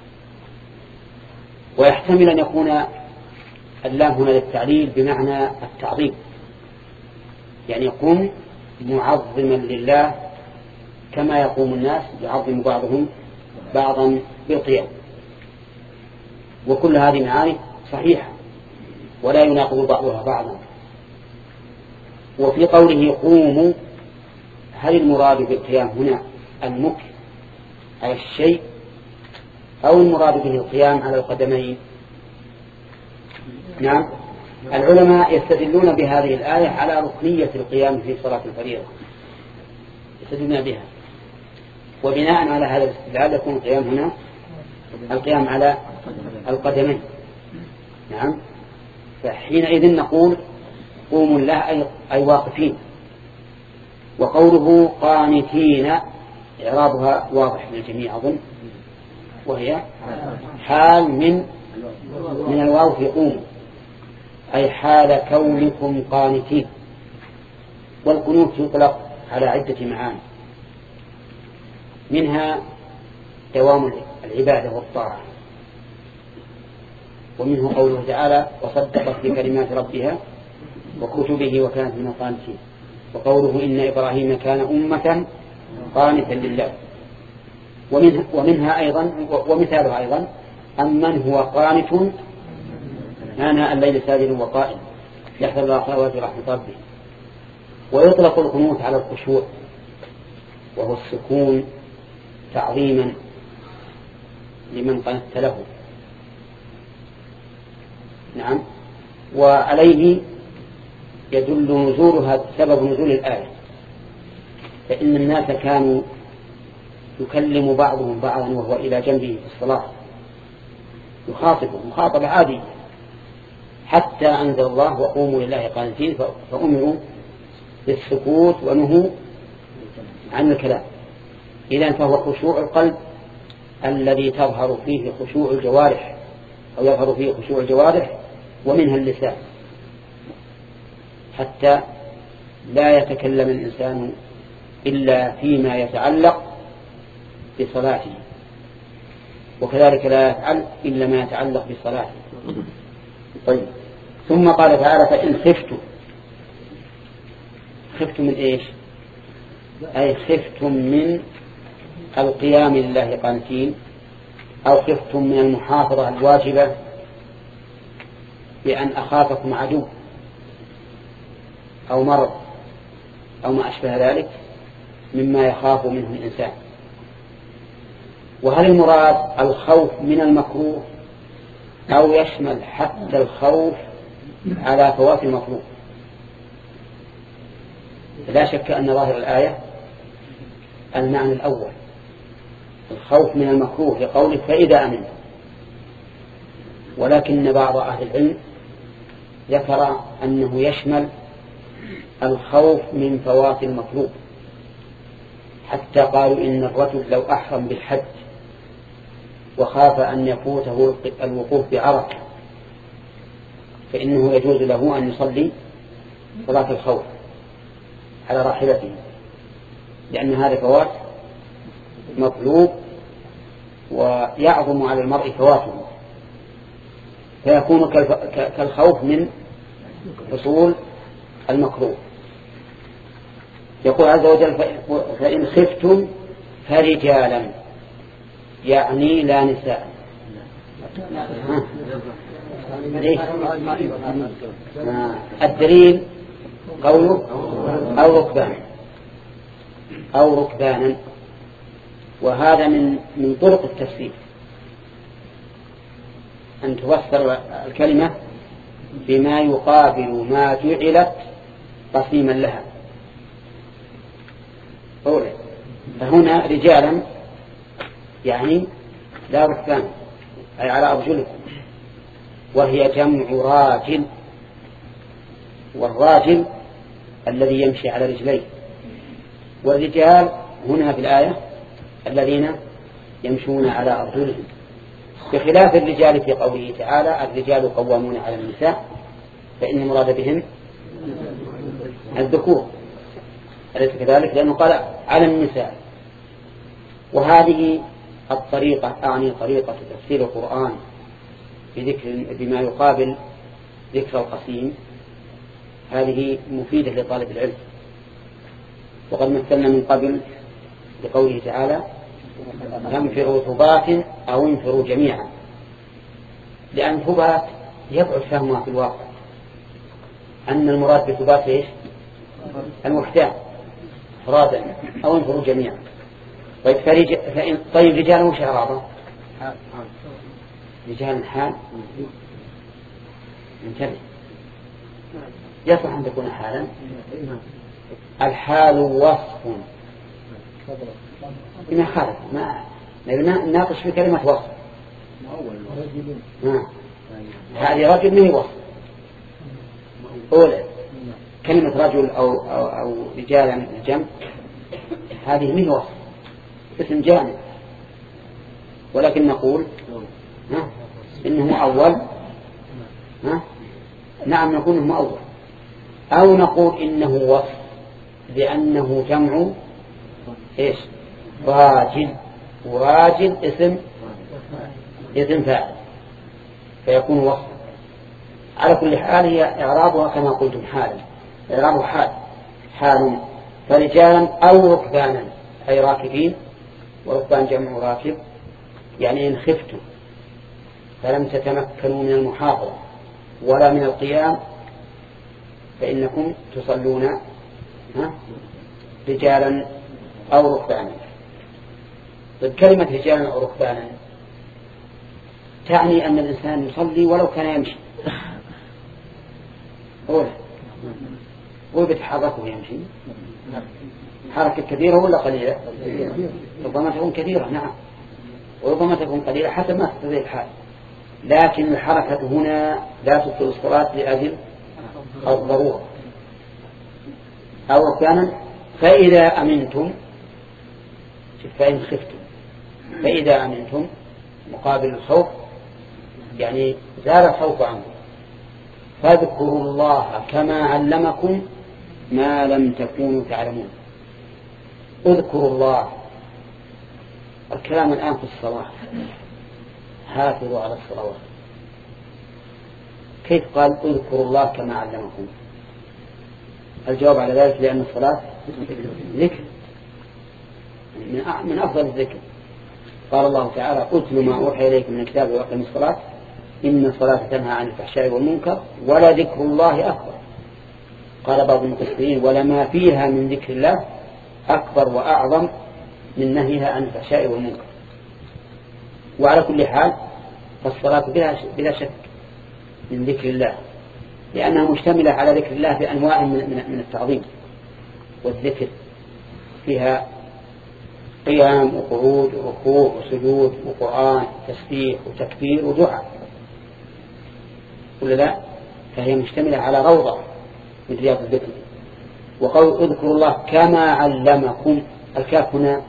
ويحتمل أن يكون اللام هنا للتعليل بمعنى التعظيم، يعني قم معظما لله كما يقوم الناس يعظم بعضهم بعضا بالقيام. وكل هذه معاني صحيحة ولا يناقض بعضها بعضا. وفي قوله قوموا، هل المراد بالقيام هنا المكث على الشيء أو المراد به القيام على القدمين؟ نعم، العلماء يستدلون بهذه الآية على ركنية القيام في صلاة الفريضة، يستدلون بها، وبناء على هذا الاستدلال يكون القيام هنا القيام على القدمين. نعم، فحينئذ نقول قوموا الله أي واقفين. وقوله قانتين إعرابها واضح للجميع أظن، وهي حال من من الواو في قوموا، أي حال كونكم قانتين. والقنوت يطلق على عدة معاني، منها دوام العبادة والطاعة، ومنه قوله تعالى وصدقت بكلمات ربها وكتبه وكانت من القانتين، وقوله إن إبراهيم كان أمة قانتا لله. ومنها, ومنها أيضا ومثالها أيضا أمن هو قانت آناء الليل ساجدا وقائم يحذر الآخرة رحمة ربه. ويطلق القنوت على الخشوع وهو السكون تعظيما لمن قنت له. نعم، وعليه يدل نزولها سبب نزول الآية، فإن الناس كانوا يكلم بعضهم بعضا وهو إلى جنبه في الصلاة يخاطبه مخاطبة عادية، حتى أنزل الله وقوموا لله قانتين، فأمروا بالسكوت ونهوا عن الكلام. إذن فهو خشوع القلب الذي تظهر فيه خشوع الجوارح أو يظهر فيه خشوع الجوارح ومنها اللسان، حتى لا يتكلم الإنسان إلا فيما يتعلق بصلاته، وكذلك لا يفعل إلا ما يتعلق بصلاته. طيب، ثم قال تعالى فإن خفتم. خفتم من إيش؟ أي خفتم من القيام لله قانتين، أو خفتم من المحافظة الواجبة بأن أخافكم عدو أو مرض أو ما أشبه ذلك مما يخاف منه الإنسان. وهل المراد الخوف من المكروه أو يشمل حتى الخوف على فوات المطلوب؟ لا شك أن ظاهر الآية المعنى الأول، الخوف من المكروه لقوله فإذا أمن. ولكن بعض أهل العلم ذكر أنه يشمل الخوف من فوات المطلوب، حتى قالوا إن الرجل لو أحرم بالحج وخاف أن يفوته الوقوف بعرفة فإنه يجوز له أن يصلي صلاة الخوف على راحلته، لأن هذا فوات مطلوب ويعظم على المرء فواته، فيكون كالخوف من حصول المكروه. يقول عز وجل فإن خفتم فرجالا، يعني لا نساء. الدليل قوله أو ركبان أو ركبانا، وهذا من من طرق التفسير أن تفسر الكلمة بما يقابل ما جعلت قسيما لها. فهنا رجالا يعني لا ركبان أي على أرجلكم، وهي جمع راجل، والراجل الذي يمشي على رجليه، والرجال هنا في الآية الذين يمشون على أرجلهم، بخلاف الرجال في قوله تعالى الرجال قوامون على النساء، فإن المراد بهم الذكور، أليس كذلك؟ لأنه قال على النساء. وهذه الطريقة أعني طريقة تفسير القرآن بذكر بما يقابل ذكر القسيم، هذه مفيدة لطالب العلم، وقد مثلنا من قبل بقوله تعالى ينفروا ثبات أو ينفروا جميعا، لأن ثبات يبعد فهمها في الواقع أن المراد بثبات إيش؟ الوحدان فرادا أو ينفروا جميعا. طيب فرج... فإن... طيب رجال وش إعرابه؟ رجال حال انتبه، يصح أن تكون حالا. الحال وصف ما خالف، ما نناقش في كلمة وصف. هذه رجل ما هي وصف. أولا كلمة رجل أو, أو, أو رجالا الجمع هذه ما هي وصف، اسم جامع، ولكن نقول ها إنه أول. ها نعم نقول إنه أول، أو نقول إنه وصف لأنه جمع إيش؟ راجل، وراجل اسم اسم فاعل فيكون وصف. على كل حال هي إعرابها كما قلتم حالا، إعرابها حال حال. فرجالا أو ركبانا أي راكبين، وركبان جمع راكب، يعني إن خفتم فلم تتمكنوا من المحافظة ولا من القيام فإنكم تصلون ها رجالا أو ركبانا. طيب كلمة رجالا أو ركبانا تعني أن الإنسان يصلي ولو كان يمشي. قول قول بتحركه يمشي حركة كبيرة ولا قليلة؟ ربما تكون كبيرة نعم، وربما تكون قليلة حسب ما تستطيع الحال، لكن الحركة هنا لا تبطل الصلاة لأجل الضرورة. أو كان فإذا أمنتم، فإن خفتم، فإذا أمنتم مقابل الخوف يعني زال الخوف عنكم، فاذكروا الله كما علمكم ما لم تكونوا تعلمون. اذكروا الله. الكلام الآن في الصلاة، حافظوا على الصلوات. كيف قال اذكروا الله كما علمكم؟ الجواب على ذلك لأن الصلاة ذكر من أفضل الذكر. قال الله تعالى اتل ما أوحي إليكم من الكتاب وأقم الصلاة إن الصلاة تنهى عن الفحشاء والمنكر ولذكر الله أكبر. قال بعض المفسرين ولما فيها من ذكر الله أكبر وأعظم من نهيها عن الفحشاء والمنكر. وعلى كل حال فالصلاة بلا شك من ذكر الله، لأنها مشتملة على ذكر الله بأنواع من التعظيم والذكر، فيها قيام وقعود وركوع وسجود وقرآن تسبيح وتكبير ودعاء، ولا لا؟ فهي مشتملة على روضة من رياض الذكر. وقول اذكروا الله كما علمكم، الكاف هنا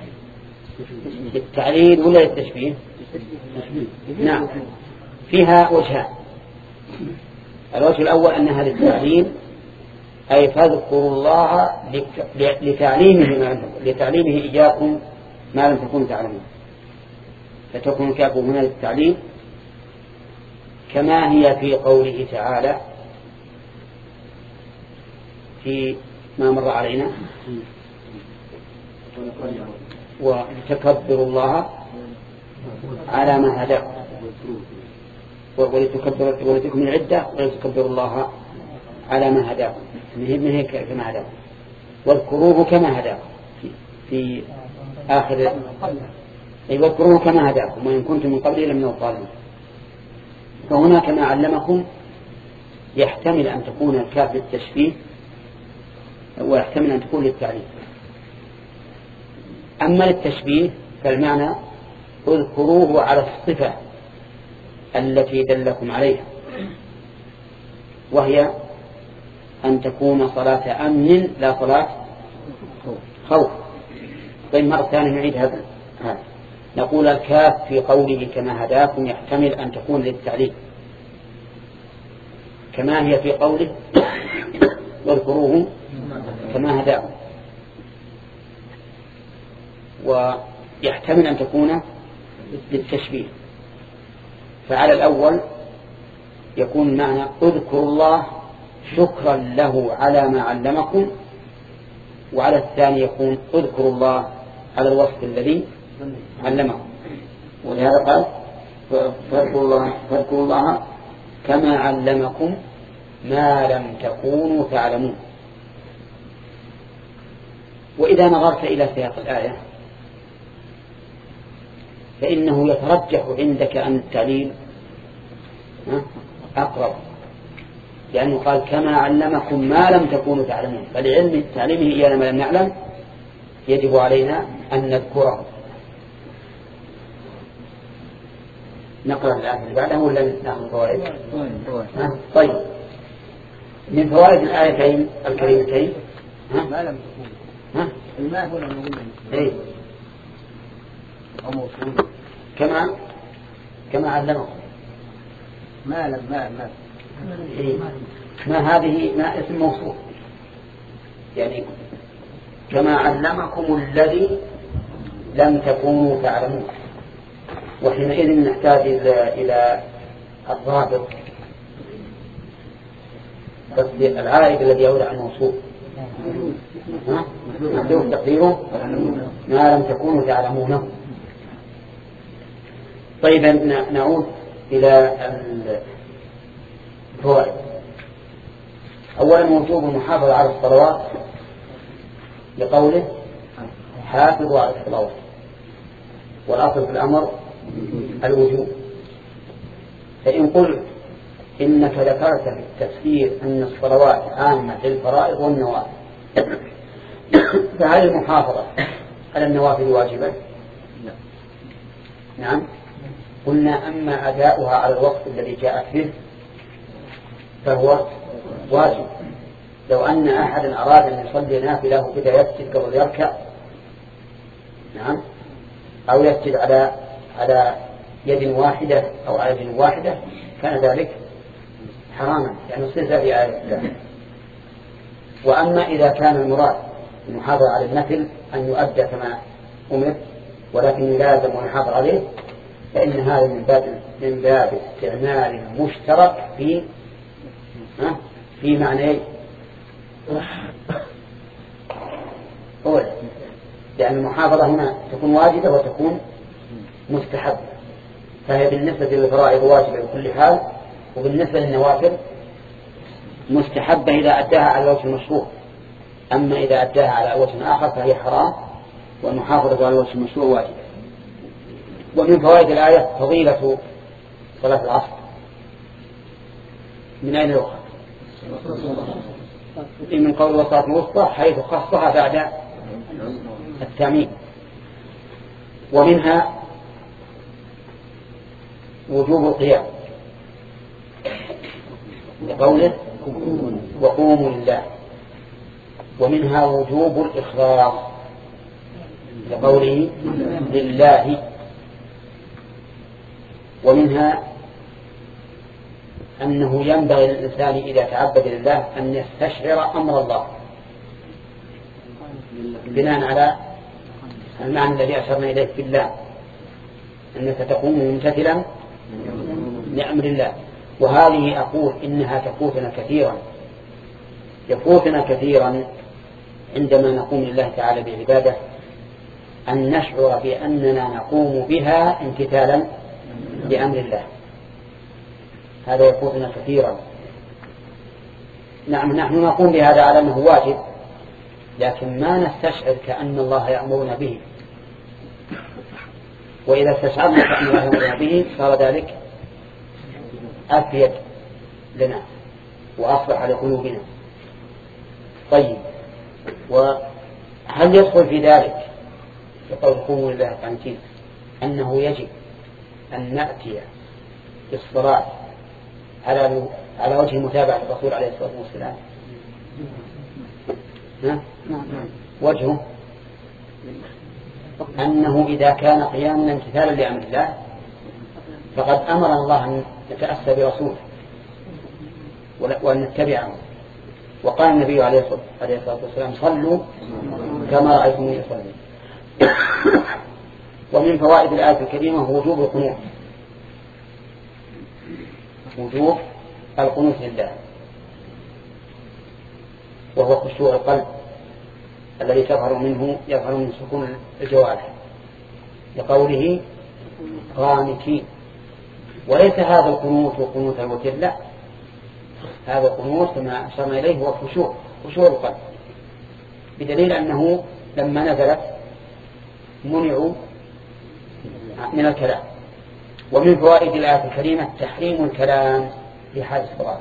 للتعليل ولا للتشبيه؟ نعم فيها وجهان. الوجه الأول أنها للتعليم، أي فاذكروا الله لتعليمه لتعليمه إياكم ما لم تكونوا تعلمون، فتكون الكاف هنا للتعليم كما هي في قوله تعالى في ما مر علينا ولتكبروا الله على ما هداكم ولتكملوا العدة ولتكبروا الله على ما هداكم، من هيك كما هداكم واذكروه كما هداكم في, في آخر أي واذكروه كما هداكم وإن كنتم من قبله لمن الضالين. فهنا كما علمكم يحتمل أن تكون الكاف للتشبيه ويحتمل أن تكون للتعليم. أما للتشبيه فالمعنى اذكروه على الصفة التي دلكم عليها، وهي أن تكون صلاة أمن لا صلاة خوف. طيب مرة ثانية نعيد هذا. نقول الكاف في قوله كما هداكم يحتمل أن تكون للتعليم كما هي في قوله واذكروه كما هداكم، ويحتمل أن تكون للتشبيه. فعلى الأول يكون معنى اذكروا الله شكرا له على ما علمكم وعلى الثاني يكون اذكروا الله على الوصف الذي علمه. ولهذا قال فاذكروا الله, فاذكروا الله كما علمكم ما لم تكونوا تعلمون. وإذا نظرت إلى سياق الآية فإنه يترجح عندك أن التعليل أقرب، لأنه قال كما علمكم ما لم تكونوا تعلمون، فلعلم تعليمه إيانا ما لم نعلم يجب علينا أن نذكره. نقرأ الآية اللي بعدها ولا نأخذ فوائد؟ طيب، من فوائد الآيتين الكريمتين ما لم تكون الماء هنا إيه؟ كما كما علمكم ما لم ما ما إيه؟ ما هذه ما اسم موصول، يعني كما علمكم الذي لم تكونوا تعلمون. وحينئذ نحتاج إلى الضابط، بس العائد الذي يعود عن موصول محذوف تقديره ما لم تكونوا تعلمونه. طيب نعود إلى الفوائد. أولا وجوب المحافظة على الصلوات لقوله حافظوا على الصلوات، والأصل في الأمر الوجوب. فإن قلت إنك ذكرت في التفسير أن الصلوات عامة للفرائض والنوافل، فهل المحافظة على النوافل واجبة؟ نعم. قلنا أما أداؤها على الوقت الذي جاءت فيه فهو واجب. لو أن أحدا أراد أن يصلي نافله بدأ يسجد قبل يركع، نعم، أو يسجد على على يد واحدة أو على يد واحدة كان ذلك حراما، يعني صفة في آية الله. وأما إذا كان المراد المحافظة على النفل أن يؤدى كما أمر ولكن يلازم ويحافظ عليه، فإن هذا من باب من باب استعمال مشترك في في معنى أولا، لأن المحافظة هنا تكون واجبة وتكون مستحبة، فهي بالنسبة للفرائض واجبة بكل حال، وبالنسبة للنوافل مستحبة إذا أداها على الوجه المشروع. أما إذا أداها على وجه آخر فهي حرام، والمحافظة على الوجه المشروع واجبة. ومن فوائد الآية فضيلة صلاة العصر. من أين يؤخذ؟ من قول وصلاة الوسطى حيث خصها بعد التعميم. ومنها وجوب القيام لقوله وقوموا لله. ومنها وجوب الإخلاص لقوله لله. ومنها أنه ينبغي للإنسان إذا تعبد لله أن يستشعر أمر الله بناء على المعنى الذي أشرنا إليه في الله، أنك تقوم ممتثلا لأمر الله. وهذه أقول إنها تفوتنا كثيرا يفوتنا كثيرا عندما نقوم لله تعالى بعبادة أن نشعر بأننا نقوم بها امتثالا لأمر الله. هذا يفوتنا كثيرا. نعم، نحن نقوم بهذا على أنه واجب، لكن ما نستشعر كأن الله يأمرنا به. وإذا استشعرنا كأن الله يأمرنا به صار ذلك أفيد لنا وأصلح لقلوبنا. طيب، وهل يدخل في ذلك يقول قوموا لله قانتين أنه يجب أن نأتي بالصلاة على على وجه متابعة الرسول عليه الصلاة والسلام؟ وجهه أنه إذا كان قيامنا امتثالا لأمر الله فقد أمر الله أن نتأسى برسوله وأن نتبعه. وقال النبي عليه الصلاة والسلام صلوا كما رأيتموني أصلي. ومن فوائد الآية الكريمة وجوب القنوت، وجوب القنوت لله، وهو خشوع القلب الذي تظهر منه يظهر من سكون الجوارح لقوله قانتين. وليس هذا القنوت وقنوت الوتر، لا، هذا القنوت كما أشرنا إليه هو خشوع خشوع القلب، بدليل أنه لما نزلت منعوا من الكلام. ومن فوائد الآية الكريمة تحريم الكلام في حال الصلاة،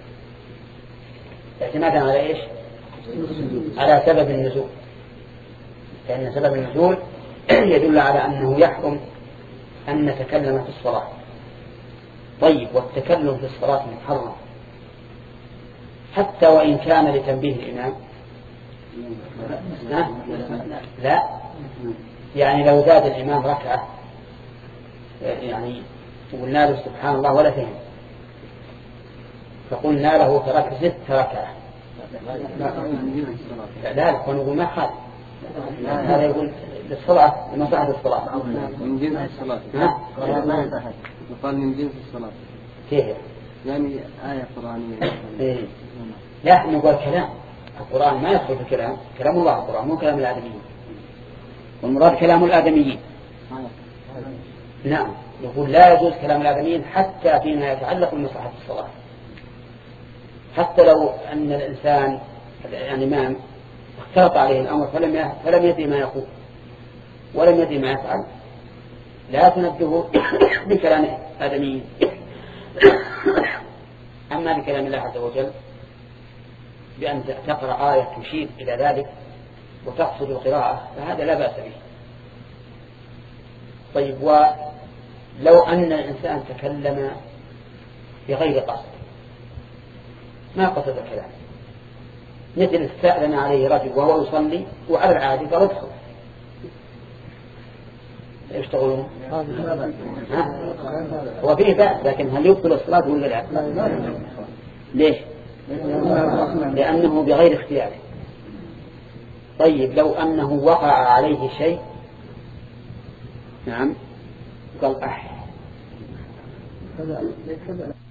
اعتمادا على إيش؟ على سبب النزول، لأن سبب النزول يدل على أنه يحرم أن نتكلم في الصلاة. طيب، والتكلم في الصلاة محرم حتى وإن كان لتنبيه الإمام؟ لا، يعني لو زاد الإمام ركعة يعني قلنا له سبحان الله ولا فهم، فقلنا له ترك ست ركعة، لا لا ونقول ما خالف، هذا يقول للصلاة لمصلحة الصلاة من جنس الصلاة. يقال من جنس الصلاة كيف؟ يعني آية قرآنية. إيه. لا، نقول كلام القرآن ما يدخل في الكلام، كلام الله القرآن مو كلام الآدميين، والمراد كلام الآدميين. نعم، يقول لا يجوز كلام الآدميين حتى فيما يتعلق بمصلحة الصلاة، حتى لو أن الإنسان الإمام اختلط عليه الأمر فلم فلم يدري ما يقول ولم يدري ما يفعل، لا تنبهه بكلام آدميين. أما بكلام الله عز وجل بأن تقرأ آية تشير إلى ذلك وتقصد القراءة فهذا لا بأس به. طيب، ولو أن الإنسان تكلم بغير قصد، ما قصد الكلام، مثل استأذن عليه رجل وهو يصلي وعلى العادي قال ادخل، يشتغلون وفيه بأس، لكن هل يبطل الصلاة ولا لا؟ ليش؟ لأنه بغير اختياره. طيب، لو أنه وقع عليه شيء، نعم، قال أح